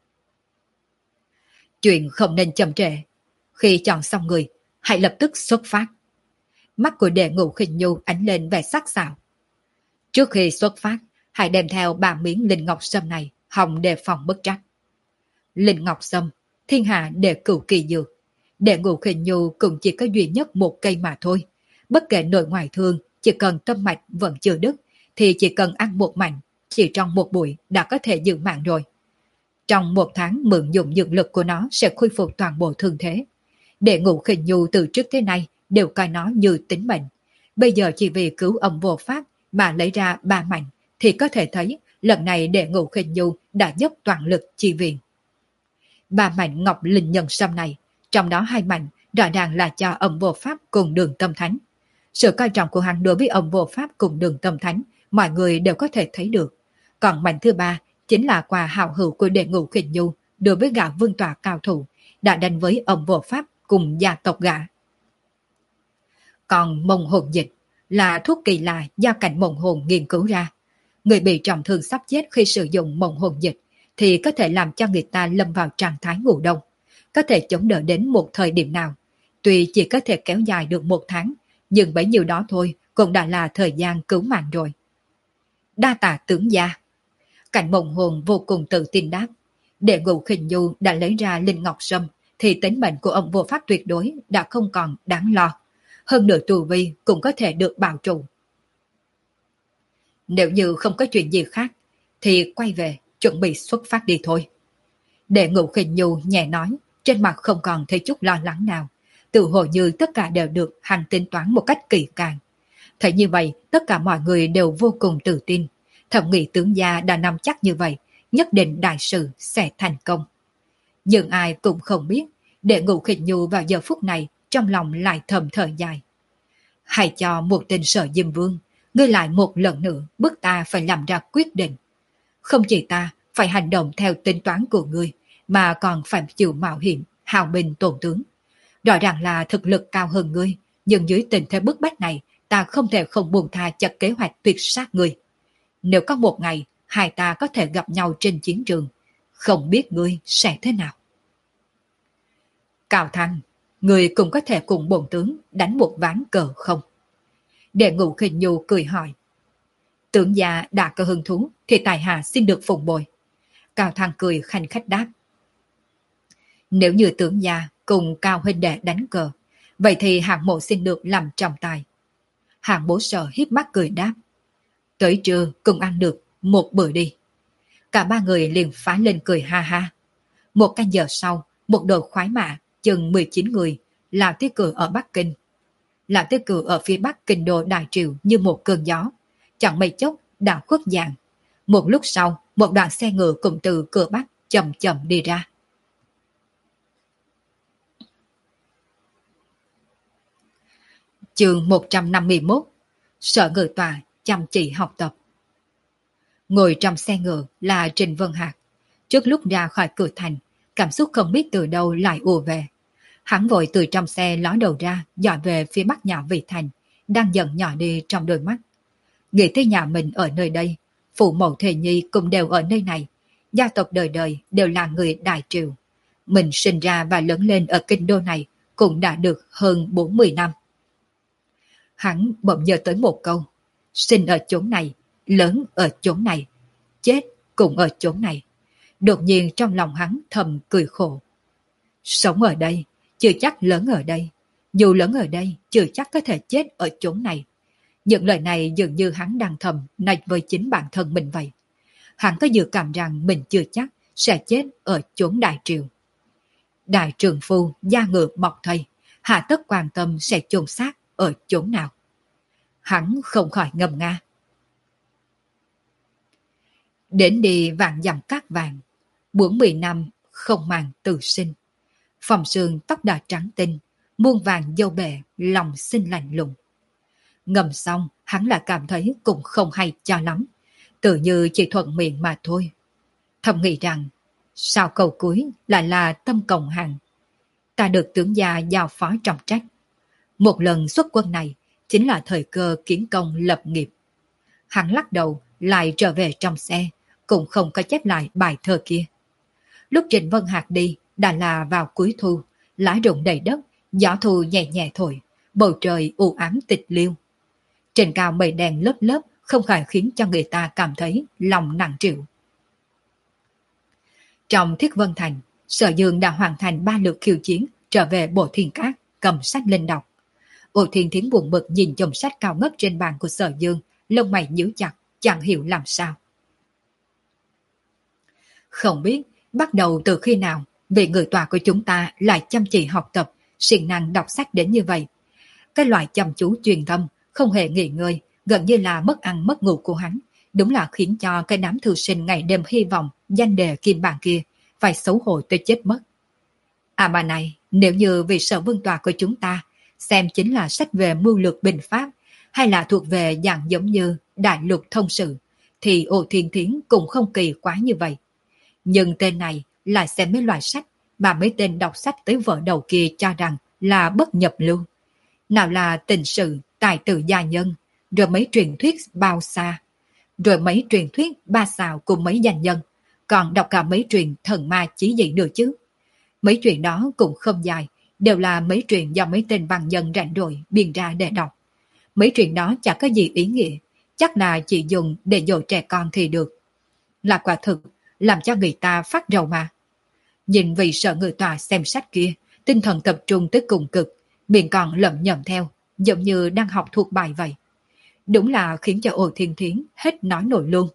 [SPEAKER 1] Chuyện không nên chậm trễ. Khi chọn xong người, hãy lập tức xuất phát. Mắt của Đệ Ngũ Khinh Nhu ánh lên vẻ sắc sảo. Trước khi xuất phát, hãy đem theo ba miếng linh ngọc sâm này, hòng đề phòng bất trắc. Linh ngọc sâm, thiên hạ để cửu kỳ dược. Đệ Ngũ Khinh Nhu cũng chỉ có duy nhất một cây mà thôi. Bất kể nội ngoại thương, chỉ cần tâm mạch vẫn chưa đứt, thì chỉ cần ăn một mảnh, chỉ trong một buổi đã có thể giữ mạng rồi. Trong một tháng mượn dụng dược lực của nó sẽ khôi phục toàn bộ thương thế. Đệ Ngũ Khinh Nhu từ trước tới nay đều coi nó như tính mệnh. Bây giờ chỉ vì cứu ông vô pháp mà lấy ra ba mảnh, thì có thể thấy lần này Đệ Ngũ Khinh Nhu đã dốc toàn lực chi viện. Ba mảnh ngọc linh nhân sâm này, trong đó hai mảnh rõ ràng là cho ông vô pháp cùng Đường Tâm Thánh. Sự coi trọng của hắn đối với ông vô pháp cùng Đường Tâm Thánh, mọi người đều có thể thấy được. Còn mảnh thứ ba chính là quà hảo hữu của Đệ Ngũ Khinh Nhu đối với gã vương tọa cao thủ đã đánh với ông vô pháp cùng gia tộc gã. Còn mông hồn dịch là thuốc kỳ lạ do cảnh mộng hồn nghiên cứu ra. Người bị trọng thương sắp chết khi sử dụng mộng hồn dịch thì có thể làm cho người ta lâm vào trạng thái ngủ đông, có thể chống đỡ đến một thời điểm nào. Tuy chỉ có thể kéo dài được một tháng, nhưng bấy nhiêu đó thôi cũng đã là thời gian cứu mạng rồi. Đa tạ tướng gia. Cảnh mộng hồn vô cùng tự tin đáp. Đệ Ngũ Khinh Nhu đã lấy ra linh ngọc sâm, thì tính mệnh của ông vô pháp tuyệt đối đã không còn đáng lo. Hơn nữa tu vi cũng có thể được bảo trụ. Nếu như không có chuyện gì khác, thì quay về chuẩn bị xuất phát đi thôi. Đệ Ngũ Khinh Nhu nhẹ nói, trên mặt không còn thấy chút lo lắng nào, tự hồ như tất cả đều được hắn tính toán một cách kỳ càng. Thấy như vậy, tất cả mọi người đều vô cùng tự tin. Thẩm nghĩ tướng gia đã nắm chắc như vậy, nhất định đại sự sẽ thành công. Nhưng ai cũng không biết, Đệ Ngũ Khinh Nhu vào giờ phút này trong lòng lại thầm thở dài. Hãy cho một tên Sở Diêm Vương, ngươi lại một lần nữa bức ta phải làm ra quyết định. Không chỉ ta phải hành động theo tính toán của ngươi, mà còn phải chịu mạo hiểm, hao binh tổn tướng. Rõ ràng là thực lực cao hơn ngươi, nhưng dưới tình thế bức bách này, ta không thể không buông tha cho kế hoạch tuyệt sát ngươi. Nếu có một ngày, hai ta có thể gặp nhau trên chiến trường, không biết ngươi sẽ thế nào. Cao Thăng, ngươi cũng có thể cùng bổn tướng đánh một ván cờ không? Đệ Ngũ Khinh Nhu cười hỏi. Tướng gia đã có hứng thú thì tài hạ xin được phụng bồi. Cao Thăng cười khanh khách đáp. Nếu như tướng gia cùng Cao huynh đệ đánh cờ, vậy thì hạng mộ xin được làm trọng tài. Hạng Bố Sở híp mắt cười đáp. Tới trưa cùng ăn được một bữa đi. Cả ba người liền phá lên cười ha ha. Một canh giờ sau, một đội khoái mã chừng mười chín người là tiết cử ở Bắc Kinh. Là tiết cử ở phía Bắc kinh đô Đại Triều như một cơn gió, chẳng mấy chốc đã khuất dạng. Một lúc sau, một đoàn xe ngựa cùng từ cửa Bắc chậm chậm đi ra. Chương một trăm năm mươi mốt. Sở Ngự Tòa chăm chỉ học tập. Ngồi trong xe ngựa là Trình Vân Hạc. Trước lúc ra khỏi cửa thành, cảm xúc không biết từ đâu lại ùa về. Hắn vội từ trong xe ló đầu ra, dọi về phía bắc nhỏ Vị Thành, đang dần nhỏ đi trong đôi mắt. Nghĩ tới nhà mình ở nơi đây, phụ mẫu Thề Nhi cũng đều ở nơi này, gia tộc đời đời đều là người Đại Triều. Mình sinh ra và lớn lên ở kinh đô này cũng đã được hơn bốn mươi năm. Hắn bỗng nhớ tới một câu, sinh ở chốn này, lớn ở chốn này, chết cũng ở chốn này. Đột nhiên trong lòng hắn thầm cười khổ. Sống ở đây, chưa chắc lớn ở đây. Dù lớn ở đây, chưa chắc có thể chết ở chốn này. Những lời này dường như hắn đang thầm nói với chính bản thân mình vậy. Hắn có dự cảm rằng mình chưa chắc sẽ chết ở chốn Đại Triều. Đại trường phu, gia ngựa mọc thầy, hạ tất quan tâm sẽ chôn xác ở chốn nào. Hắn không khỏi ngâm nga. Đến đi vạn dặm cát vàng, bốn mươi năm không màng từ sinh. Phòng sương tóc đã trắng tinh, muôn vàng dâu bể, lòng xinh lạnh lùng. Ngầm xong, hắn lại cảm thấy cũng không hay cho lắm, tự như chỉ thuận miệng mà thôi. Thầm nghĩ rằng, sao câu cuối lại là tâm cộng hàng. Ta được tướng gia giao phó trọng trách. Một lần xuất quân này chính là thời cơ kiến công lập nghiệp. Hắn lắc đầu lại trở về trong xe, cũng không có chép lại bài thơ kia. Lúc Trịnh Vân Hạc đi đã là vào cuối thu, lá rụng đầy đất, gió thu nhẹ nhẹ thổi, bầu trời u ám tịch liêu. Trên cao mây đen lớp lớp không khỏi khiến cho người ta cảm thấy lòng nặng trĩu. Trong Thiết Vân Thành, Sở Dương đã hoàn thành ba lượt khiêu chiến trở về Bộ Thiên Cát, cầm sách lên đọc. Ô Thiên Thiến buồn bực nhìn chồng sách cao ngất trên bàn của Sở Dương, lông mày nhíu chặt, chẳng hiểu làm sao. Không biết bắt đầu từ khi nào vị người tòa của chúng ta lại chăm chỉ học tập, siêng năng đọc sách đến như vậy. Cái loại chăm chú truyền tâm, không hề nghỉ ngơi, gần như là mất ăn mất ngủ của hắn, đúng là khiến cho cái đám thư sinh ngày đêm hy vọng danh đề kim bảng kia phải xấu hổ tới chết mất. À mà này, nếu như vị Sở Vương tòa của chúng ta xem chính là sách về mưu lược binh pháp, hay là thuộc về dạng giống như đại lục thông sự, thì Ô Thiên Thiến cũng không kỳ quá như vậy. Nhưng tên này lại xem mấy loại sách mà mấy tên đọc sách tới vợ đầu kia cho rằng là bất nhập lưu. Nào là tình sự, tài tử gia nhân, rồi mấy truyền thuyết bao xa, rồi mấy truyền thuyết ba xào cùng mấy danh nhân, còn đọc cả mấy truyền thần ma chí dị nữa chứ. Mấy chuyện đó cũng không dài, đều là mấy chuyện do mấy tên văn nhân rảnh rỗi biên ra để đọc. Mấy chuyện đó chẳng có gì ý nghĩa, chắc là chỉ dùng để dỗ trẻ con thì được. Là quả thực, làm cho người ta phát rầu mà. Nhìn vị Sở Ngự Tòa xem sách kia, tinh thần tập trung tới cùng cực, miệng còn lẩm nhẩm theo, giống như đang học thuộc bài vậy. Đúng là khiến cho Ô Thiên Thiến hết nói nổi luôn.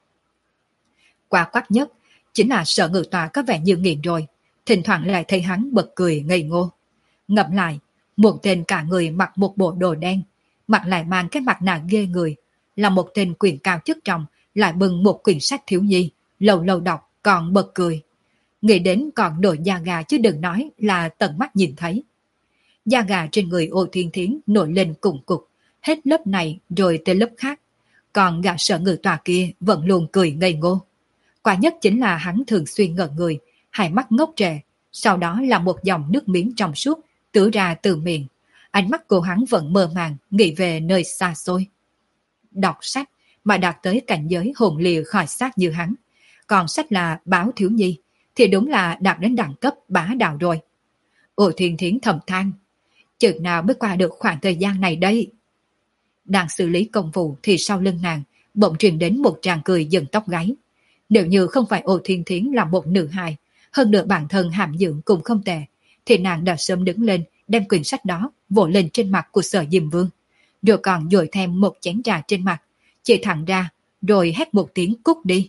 [SPEAKER 1] Quá quắc nhất, chính là Sở Ngự Tòa có vẻ như nghiền rồi, thỉnh thoảng lại thấy hắn bật cười ngây ngô. Ngẫm lại, một tên cả người mặc một bộ đồ đen, mặt lại mang cái mặt nạ ghê người, là một tên quyền cao chức trọng, lại bưng một quyển sách thiếu nhi, lâu lâu đọc còn bật cười. Nghĩ đến còn nổi da gà chứ đừng nói là tận mắt nhìn thấy. Da gà trên người Ô Thiên Thiến nổi lên cùng cục, hết lớp này rồi tới lớp khác, còn gã Sở Ngự Tòa kia vẫn luôn cười ngây ngô. Quả nhất chính là hắn thường xuyên ngẩn người, hai mắt ngốc trệ, sau đó là một dòng nước miếng trong suốt tứa ra từ miệng. Ánh mắt của hắn vẫn mơ màng, nghĩ về nơi xa xôi. Đọc sách mà đạt tới cảnh giới hồn lìa khỏi xác như hắn, còn sách là báo thiếu nhi, thì đúng là đạt đến đẳng cấp bá đạo rồi. Ô Thiên Thiến thầm than, chừng nào mới qua được khoảng thời gian này đây. Đang xử lý công vụ thì sau lưng nàng bỗng truyền đến một tràng cười dần tóc gáy. Nếu như không phải Ô Thiên Thiến là một nữ hài, hơn nữa bản thân hàm dưỡng cũng không tệ, thì nàng đã sớm đứng lên đem quyển sách đó vỗ lên trên mặt của Sở Diêm Vương, rồi còn dội thêm một chén trà trên mặt, chỉ thẳng ra, rồi hét một tiếng cút đi.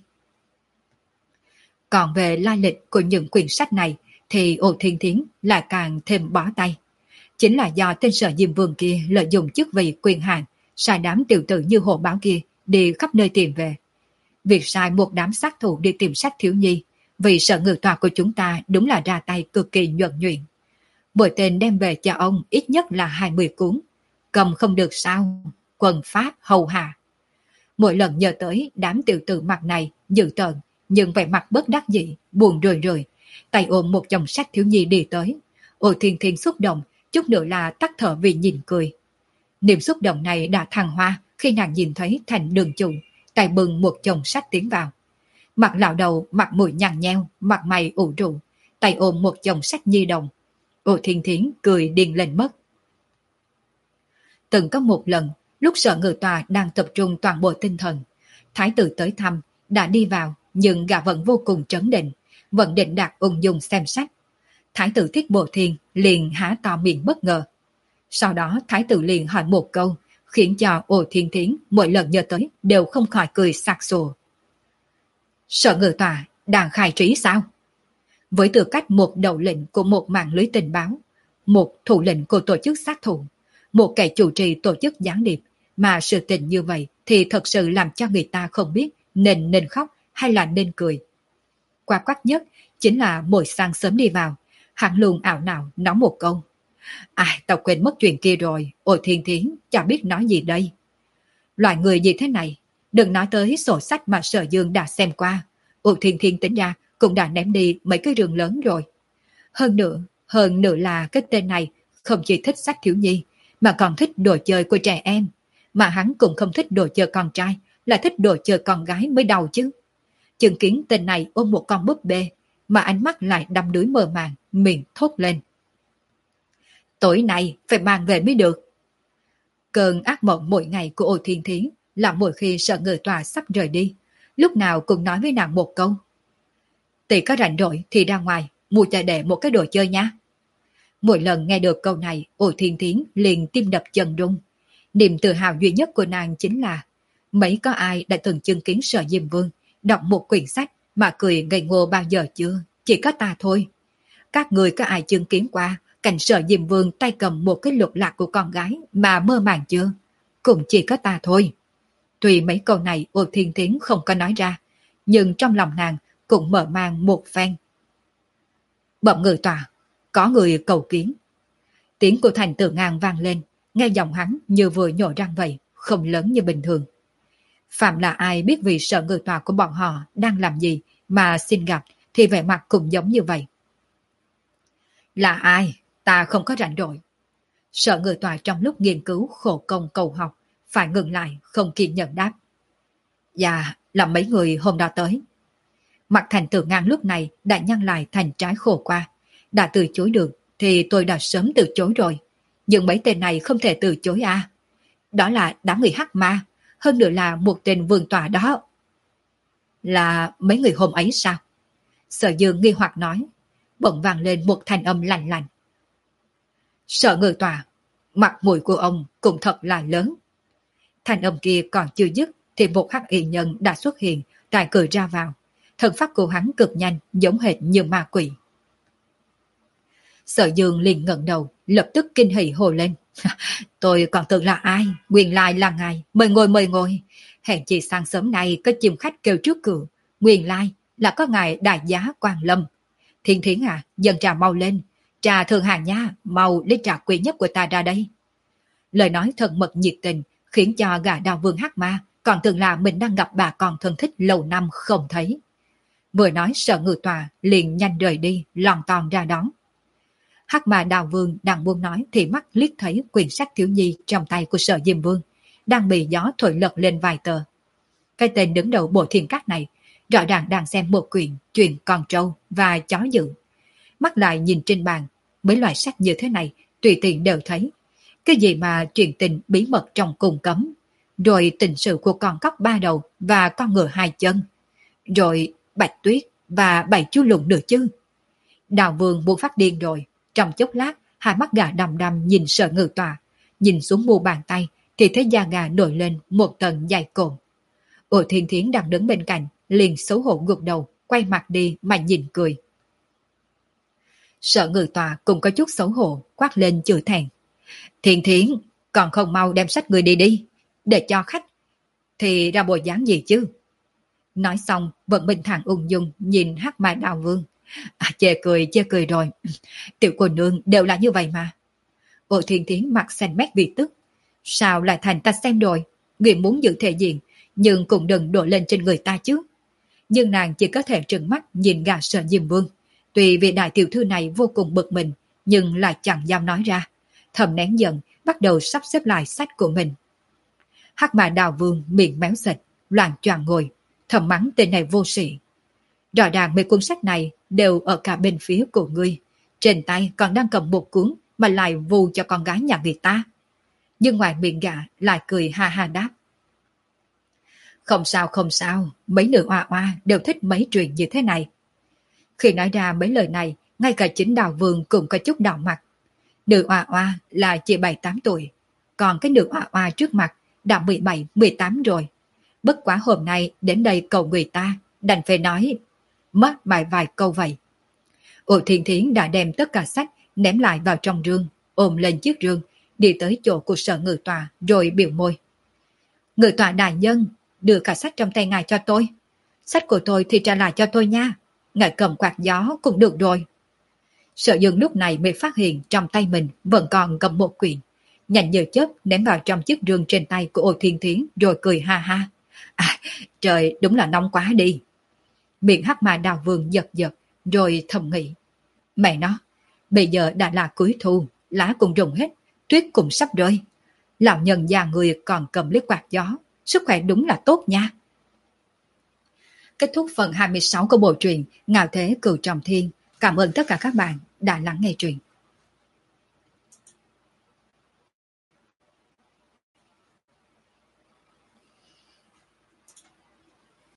[SPEAKER 1] Còn về lai lịch của những quyển sách này thì Ô Thiên Thiến lại càng thêm bó tay. Chính là do tên Sở Diêm Vương kia lợi dụng chức vị quyền hạn, sai đám tiểu tử như hồ báo kia đi khắp nơi tìm về. Việc sai một đám sát thủ đi tìm sách thiếu nhi, vì Sở Ngự Tòa của chúng ta đúng là ra tay cực kỳ nhuần nhuyễn. Mỗi tên đem về cho ông ít nhất là hai mươi cuốn, cầm không được sao, quần pháp hầu hạ. Mỗi lần nhớ tới đám tiểu tử mặt này dữ tợn, nhưng vẻ mặt bất đắc dĩ, buồn rười rười, tay ôm một chồng sách thiếu nhi đi tới. Ô Thiên Thiên xúc động, chút nữa là tắt thở vì nhìn cười. Niềm xúc động này đã thăng hoa khi nàng nhìn thấy Thành Đường Chủ tay bưng một chồng sách tiến vào. Mặt lão đầu, mặt mũi nhăn nheo, mặt mày ủ rũ, tay ôm một chồng sách nhi đồng. Ô Thiên Thiến cười điên lên mất. Từng có một lần, lúc Sở Ngự Tòa đang tập trung toàn bộ tinh thần, thái tử tới thăm, đã đi vào, nhưng gã vẫn vô cùng trấn định, vẫn định đạt ung dung xem sách. Thái tử Thiết Bộ Thiên liền há to miệng bất ngờ. Sau đó thái tử liền hỏi một câu, khiến cho Ô Thiên Thiến mỗi lần nhớ tới đều không khỏi cười sặc sụa. Sở Ngự Tòa đang khai trí sao? Với tư cách một đầu lệnh của một mạng lưới tình báo, một thủ lệnh của tổ chức sát thủ, một kẻ chủ trì tổ chức gián điệp, mà sự tình như vậy thì thật sự làm cho người ta không biết nên nên khóc hay là nên cười. Quá quắc nhất chính là mỗi sáng sớm đi vào, Hắn luôn ảo não nói một câu. Ai, tao quên mất chuyện kia rồi, ôi thiên thiến, chả biết nói gì đây. Loại người gì thế này, đừng nói tới sổ sách mà Sở Dương đã xem qua. Ôi thiên thiên tính ra cũng đã ném đi mấy cái rừng lớn rồi. Hơn nữa, hơn nữa là cái tên này không chỉ thích sách thiếu nhi, mà còn thích đồ chơi của trẻ em. Mà hắn cũng không thích đồ chơi con trai, là thích đồ chơi con gái mới đầu chứ. Chứng kiến tên này ôm một con búp bê, mà ánh mắt lại đăm đuối mờ màng, miệng thốt lên. Tối nay phải mang về mới được. Cơn ác mộng mỗi ngày của Ô Thiên Thiến là mỗi khi Sở Ngự Tòa sắp rời đi, lúc nào cũng nói với nàng một câu. Tỷ có rảnh rỗi thì ra ngoài, mua cho đệ một cái đồ chơi nha. Mỗi lần nghe được câu này, Ô Thiên Thiến liền tim đập chân rung. Niềm tự hào duy nhất của nàng chính là mấy có ai đã từng chứng kiến Sở Diêm Vương đọc một quyển sách mà cười ngây ngô bao giờ chưa? Chỉ có ta thôi. Các người có ai chứng kiến qua cảnh Sở Diêm Vương tay cầm một cái lục lạc của con gái mà mơ màng chưa? Cũng chỉ có ta thôi. Tuy mấy câu này Ô Thiên Thiến không có nói ra, nhưng trong lòng nàng cũng mở mang một phen. Bẩm Ngự Tòa, có người cầu kiến. Tiếng của Thành Tử Ngang vang lên, nghe giọng hắn như vừa nhổ răng vậy, không lớn như bình thường. Phạm là ai biết vì Sở Ngự Tòa của bọn họ đang làm gì mà xin gặp thì vẻ mặt cũng giống như vậy. Là ai? Ta không có rảnh rỗi. Sở Ngự Tòa trong lúc nghiên cứu khổ công cầu học phải ngừng lại, không kiên nhẫn đáp. Dạ, là mấy người hôm đó tới. Mặt Thành Tử Ngang lúc này đã nhăn lại thành trái khổ qua. Đã từ chối được thì tôi đã sớm từ chối rồi. Nhưng mấy tên này không thể từ chối à. Đó là đám người hắc ma, hơn nữa là một tên vương tòa đó. Là mấy người hôm ấy sao? Sở Dương nghi hoặc nói. Bỗng vang lên một thanh âm lạnh lạnh. Sở Ngự Tòa, mặt mũi của ông cũng thật là lớn. Thanh âm kia còn chưa dứt thì một hắc y nhân đã xuất hiện tại cửa ra vào. Thần pháp của hắn cực nhanh, giống hệt như ma quỷ. Sở Dương liền ngẩng đầu, lập tức kinh hỉ hồ lên. Tôi còn tưởng là ai, nguyên lai là ngài, mời ngồi mời ngồi. Hẹn chi sáng sớm nay có chim khách kêu trước cửa, nguyên lai là có ngài đại giá Quang Lâm. Thiên Thiến à, dần trà mau lên, trà thường hàng nha, mau lấy trà quý nhất của ta ra đây. Lời nói thân mật nhiệt tình khiến cho gã Đào Vương hắc ma còn tưởng là mình đang gặp bà con thân thích lâu năm không thấy. Vừa nói Sở Ngự Tòa liền nhanh rời đi, lòn ton ra đón. Hắc ma Đào Vương đang buông nói thì mắt liếc thấy quyển sách thiếu nhi trong tay của Sở Diêm Vương đang bị gió thổi lật lên vài tờ. Cái tên đứng đầu bộ thiên các này rõ ràng đang xem một quyển chuyện con trâu và chó dữ. Mắt lại nhìn trên bàn, mấy loại sách như thế này tùy tiện đều thấy. Cái gì mà chuyện tình bí mật trong cung cấm, rồi tình sự của con cóc ba đầu và con ngựa hai chân, rồi Bạch Tuyết và bảy chú lùn nữa chứ. Đào Vương buông phát điên rồi, trong chốc lát hai mắt gà đầm đầm nhìn Sở Ngự Tòa, nhìn xuống mu bàn tay thì thấy da gà nổi lên một tầng dày cộm. Ô Thiên Thiến đang đứng bên cạnh liền xấu hổ gục đầu, quay mặt đi mà nhìn cười. Sở Ngự Tòa cũng có chút xấu hổ, quát lên chửi thẹn. Thiên Thiến, còn không mau đem sách người đi đi, để cho khách thì ra bộ dáng gì chứ. Nói xong vẫn bình thản ung dung nhìn hắc ma Đào Vương. À, chê cười chê cười rồi, tiểu cô nương đều là như vậy mà. Ô Thiên Thiến mặt xanh mét vì tức. Sao lại thành ta xem rồi, người muốn giữ thể diện nhưng cũng đừng đổ lên trên người ta chứ. Nhưng nàng chỉ có thể trừng mắt nhìn gã Sở Diêm Vương. Tuy vị đại tiểu thư này vô cùng bực mình nhưng lại chẳng dám nói ra, thầm nén giận bắt đầu sắp xếp lại sách của mình. Hắc ma Đào Vương miệng méo sệt, loạn choạng ngồi, thầm mắng tên này vô sĩ. Rõ ràng mấy cuốn sách này đều ở cả bên phía của ngươi, trên tay còn đang cầm một cuốn mà lại vù cho con gái nhà người ta. Nhưng ngoài miệng gã lại cười ha ha đáp. Không sao không sao, mấy nữ oa oa đều thích mấy chuyện như thế này. Khi nói ra mấy lời này, ngay cả chính Đào Vương cũng có chút đỏ mặt. Nữ oa oa là chỉ bảy tám tuổi, còn cái nữ oa oa trước mặt đã mười bảy mười tám rồi. Bất quá hôm nay đến đây cầu người ta, đành phải nói mất bài vài câu vậy. Ô Thiên Thiến đã đem tất cả sách ném lại vào trong rương, ôm lên chiếc rương, đi tới chỗ của Sở Ngự Tòa rồi biểu môi. Ngự Tòa đại nhân, đưa cả sách trong tay ngài cho tôi. Sách của tôi thì trả lại cho tôi nha, ngài cầm quạt gió cũng được rồi. Sở Dương lúc này mới phát hiện trong tay mình vẫn còn cầm một quyển, nhanh như chớp ném vào trong chiếc rương trên tay của Ô Thiên Thiến rồi cười ha ha. À, trời đúng là nóng quá đi. Miệng hắc ma đào vương giật giật rồi thầm nghĩ. Mẹ nó, bây giờ đã là cuối thu, lá cũng rụng hết, tuyết cũng sắp rơi. Lão nhân già người còn cầm liếc quạt gió, sức khỏe đúng là tốt nha. Kết thúc phần hai mươi sáu của bộ truyện Ngạo Thế Cửu Trọng Thiên. Cảm ơn tất cả các bạn đã lắng nghe truyện.